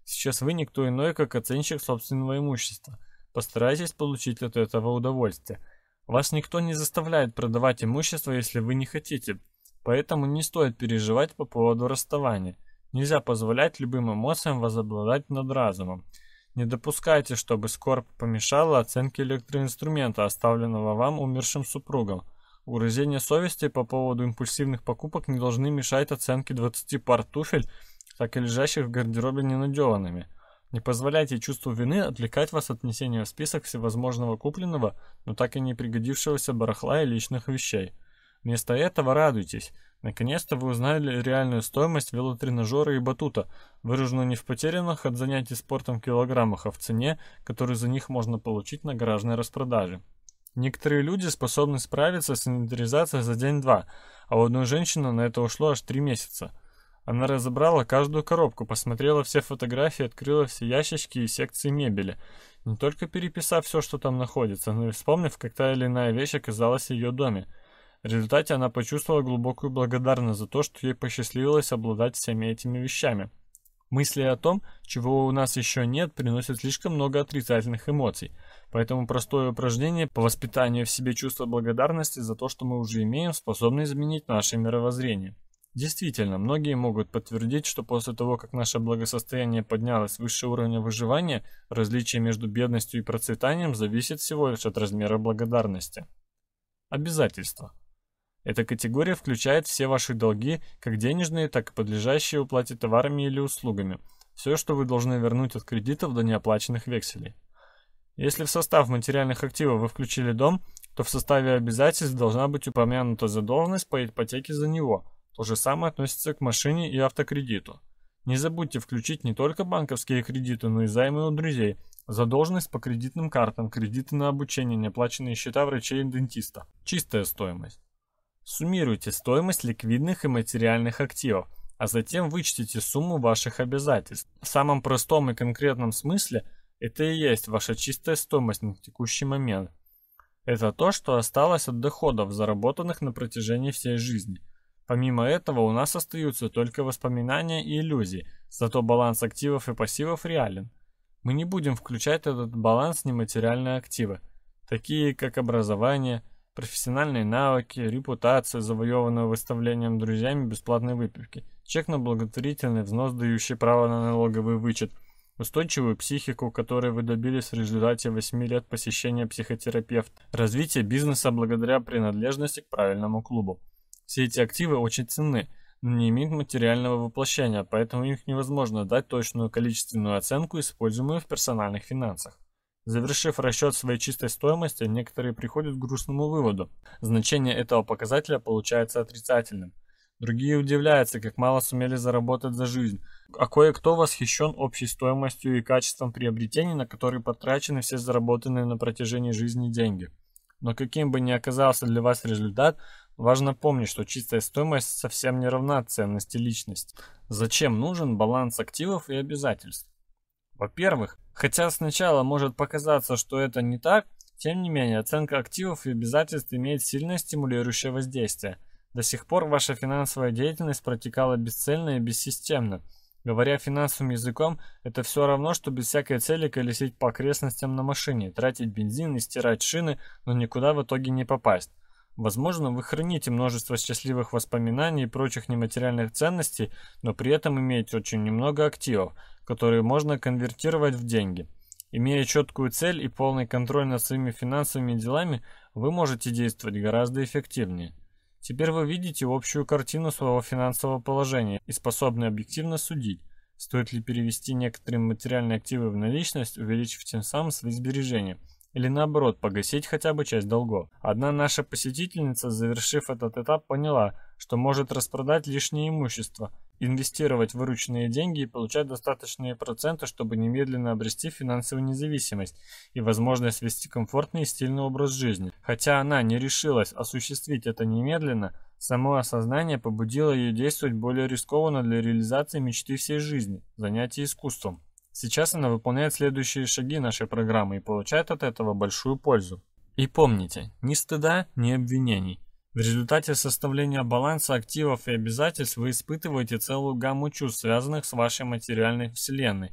Сейчас вы никто иной, как оценщик собственного имущества. Постарайтесь получить от этого удовольствие. Вас никто не заставляет продавать имущество, если вы не хотите, поэтому не стоит переживать по поводу расставания. Нельзя позволять любым эмоциям возобладать над разумом. Не допускайте, чтобы скорбь помешала оценке электроинструмента, оставленного вам умершим супругом. Угрызения совести по поводу импульсивных покупок не должны мешать оценке 20 пар туфель, так и лежащих в гардеробе ненадеванными. Не позволяйте чувству вины отвлекать вас от внесения в список всевозможного купленного, но так и не пригодившегося барахла и личных вещей. Вместо этого радуйтесь. Наконец-то вы узнали реальную стоимость велотренажера и батута, выраженную не в потерянных от занятий спортом килограммах, а в цене, которую за них можно получить на гаражной распродаже. Некоторые люди способны справиться с инвентаризацией за день-два, а у одной женщины на это ушло аж 3 месяца. Она разобрала каждую коробку, посмотрела все фотографии, открыла все ящички и секции мебели, не только переписав все, что там находится, но и вспомнив, как та или иная вещь оказалась в ее доме. В результате она почувствовала глубокую благодарность за то, что ей посчастливилось обладать всеми этими вещами. Мысли о том, чего у нас еще нет, приносят слишком много отрицательных эмоций, поэтому простое упражнение по воспитанию в себе чувства благодарности за то, что мы уже имеем, способно изменить наше мировоззрение. Действительно, многие могут подтвердить, что после того, как наше благосостояние поднялось выше уровня выживания, различие между бедностью и процветанием зависит всего лишь от размера благодарности. Обязательства. Эта категория включает все ваши долги, как денежные, так и подлежащие уплате товарами или услугами. Все, что вы должны вернуть от кредитов до неоплаченных векселей. Если в состав материальных активов вы включили дом, то в составе обязательств должна быть упомянута задолженность по ипотеке за него. То же самое относится к машине и автокредиту. Не забудьте включить не только банковские кредиты, но и займы у друзей, задолженность по кредитным картам, кредиты на обучение, неоплаченные счета врачей и дентиста. Чистая стоимость. Суммируйте стоимость ликвидных и материальных активов, а затем вычтите сумму ваших обязательств. В самом простом и конкретном смысле это и есть ваша чистая стоимость на текущий момент. Это то, что осталось от доходов, заработанных на протяжении всей жизни. Помимо этого у нас остаются только воспоминания и иллюзии, зато баланс активов и пассивов реален. Мы не будем включать этот баланс нематериальные активы, такие как образование, профессиональные навыки, репутация, завоеванная выставлением друзьями бесплатной выпивки, чек на благотворительный взнос, дающий право на налоговый вычет, устойчивую психику, которой вы добились в результате 8 лет посещения психотерапевта, развитие бизнеса благодаря принадлежности к правильному клубу. Все эти активы очень ценны, но не имеют материального воплощения, поэтому их невозможно дать точную количественную оценку, используемую в персональных финансах. Завершив расчет своей чистой стоимости, некоторые приходят к грустному выводу. Значение этого показателя получается отрицательным. Другие удивляются, как мало сумели заработать за жизнь, а кое-кто восхищен общей стоимостью и качеством приобретений, на которые потрачены все заработанные на протяжении жизни деньги. Но каким бы ни оказался для вас результат, важно помнить, что чистая стоимость совсем не равна ценности личности. Зачем нужен баланс активов и обязательств? Во-первых, хотя сначала может показаться, что это не так, тем не менее оценка активов и обязательств имеет сильное стимулирующее воздействие. До сих пор ваша финансовая деятельность протекала бесцельно и бессистемно. Говоря финансовым языком, это все равно, что без всякой цели колесить по окрестностям на машине, тратить бензин и стирать шины, но никуда в итоге не попасть. Возможно, вы храните множество счастливых воспоминаний и прочих нематериальных ценностей, но при этом имеете очень немного активов, которые можно конвертировать в деньги. Имея четкую цель и полный контроль над своими финансовыми делами, вы можете действовать гораздо эффективнее. Теперь вы видите общую картину своего финансового положения и способны объективно судить, стоит ли перевести некоторые материальные активы в наличность, увеличив тем самым свои сбережения, или наоборот, погасить хотя бы часть долгов. Одна наша посетительница, завершив этот этап, поняла, что может распродать лишнее имущество, инвестировать вырученные деньги и получать достаточные проценты, чтобы немедленно обрести финансовую независимость и возможность вести комфортный и стильный образ жизни. Хотя она не решилась осуществить это немедленно, само осознание побудило ее действовать более рискованно для реализации мечты всей жизни – занятия искусством. Сейчас она выполняет следующие шаги нашей программы и получает от этого большую пользу. И помните, ни стыда, ни обвинений. В результате составления баланса активов и обязательств вы испытываете целую гамму чувств, связанных с вашей материальной вселенной.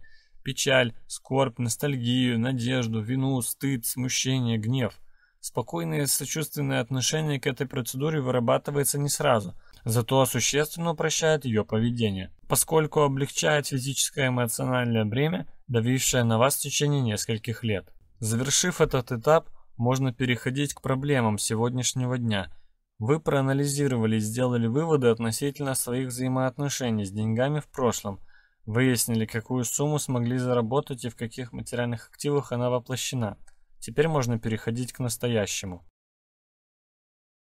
печаль, скорбь, ностальгию, надежду, вину, стыд, смущение, гнев. Спокойное сочувственное отношение к этой процедуре вырабатывается не сразу, зато существенно упрощает ее поведение, поскольку облегчает физическое и эмоциональное бремя, давившее на вас в течение нескольких лет. Завершив этот этап, можно переходить к проблемам сегодняшнего дня. Вы проанализировали и сделали выводы относительно своих взаимоотношений с деньгами в прошлом, выяснили, какую сумму смогли заработать и в каких материальных активах она воплощена. Теперь можно переходить к настоящему.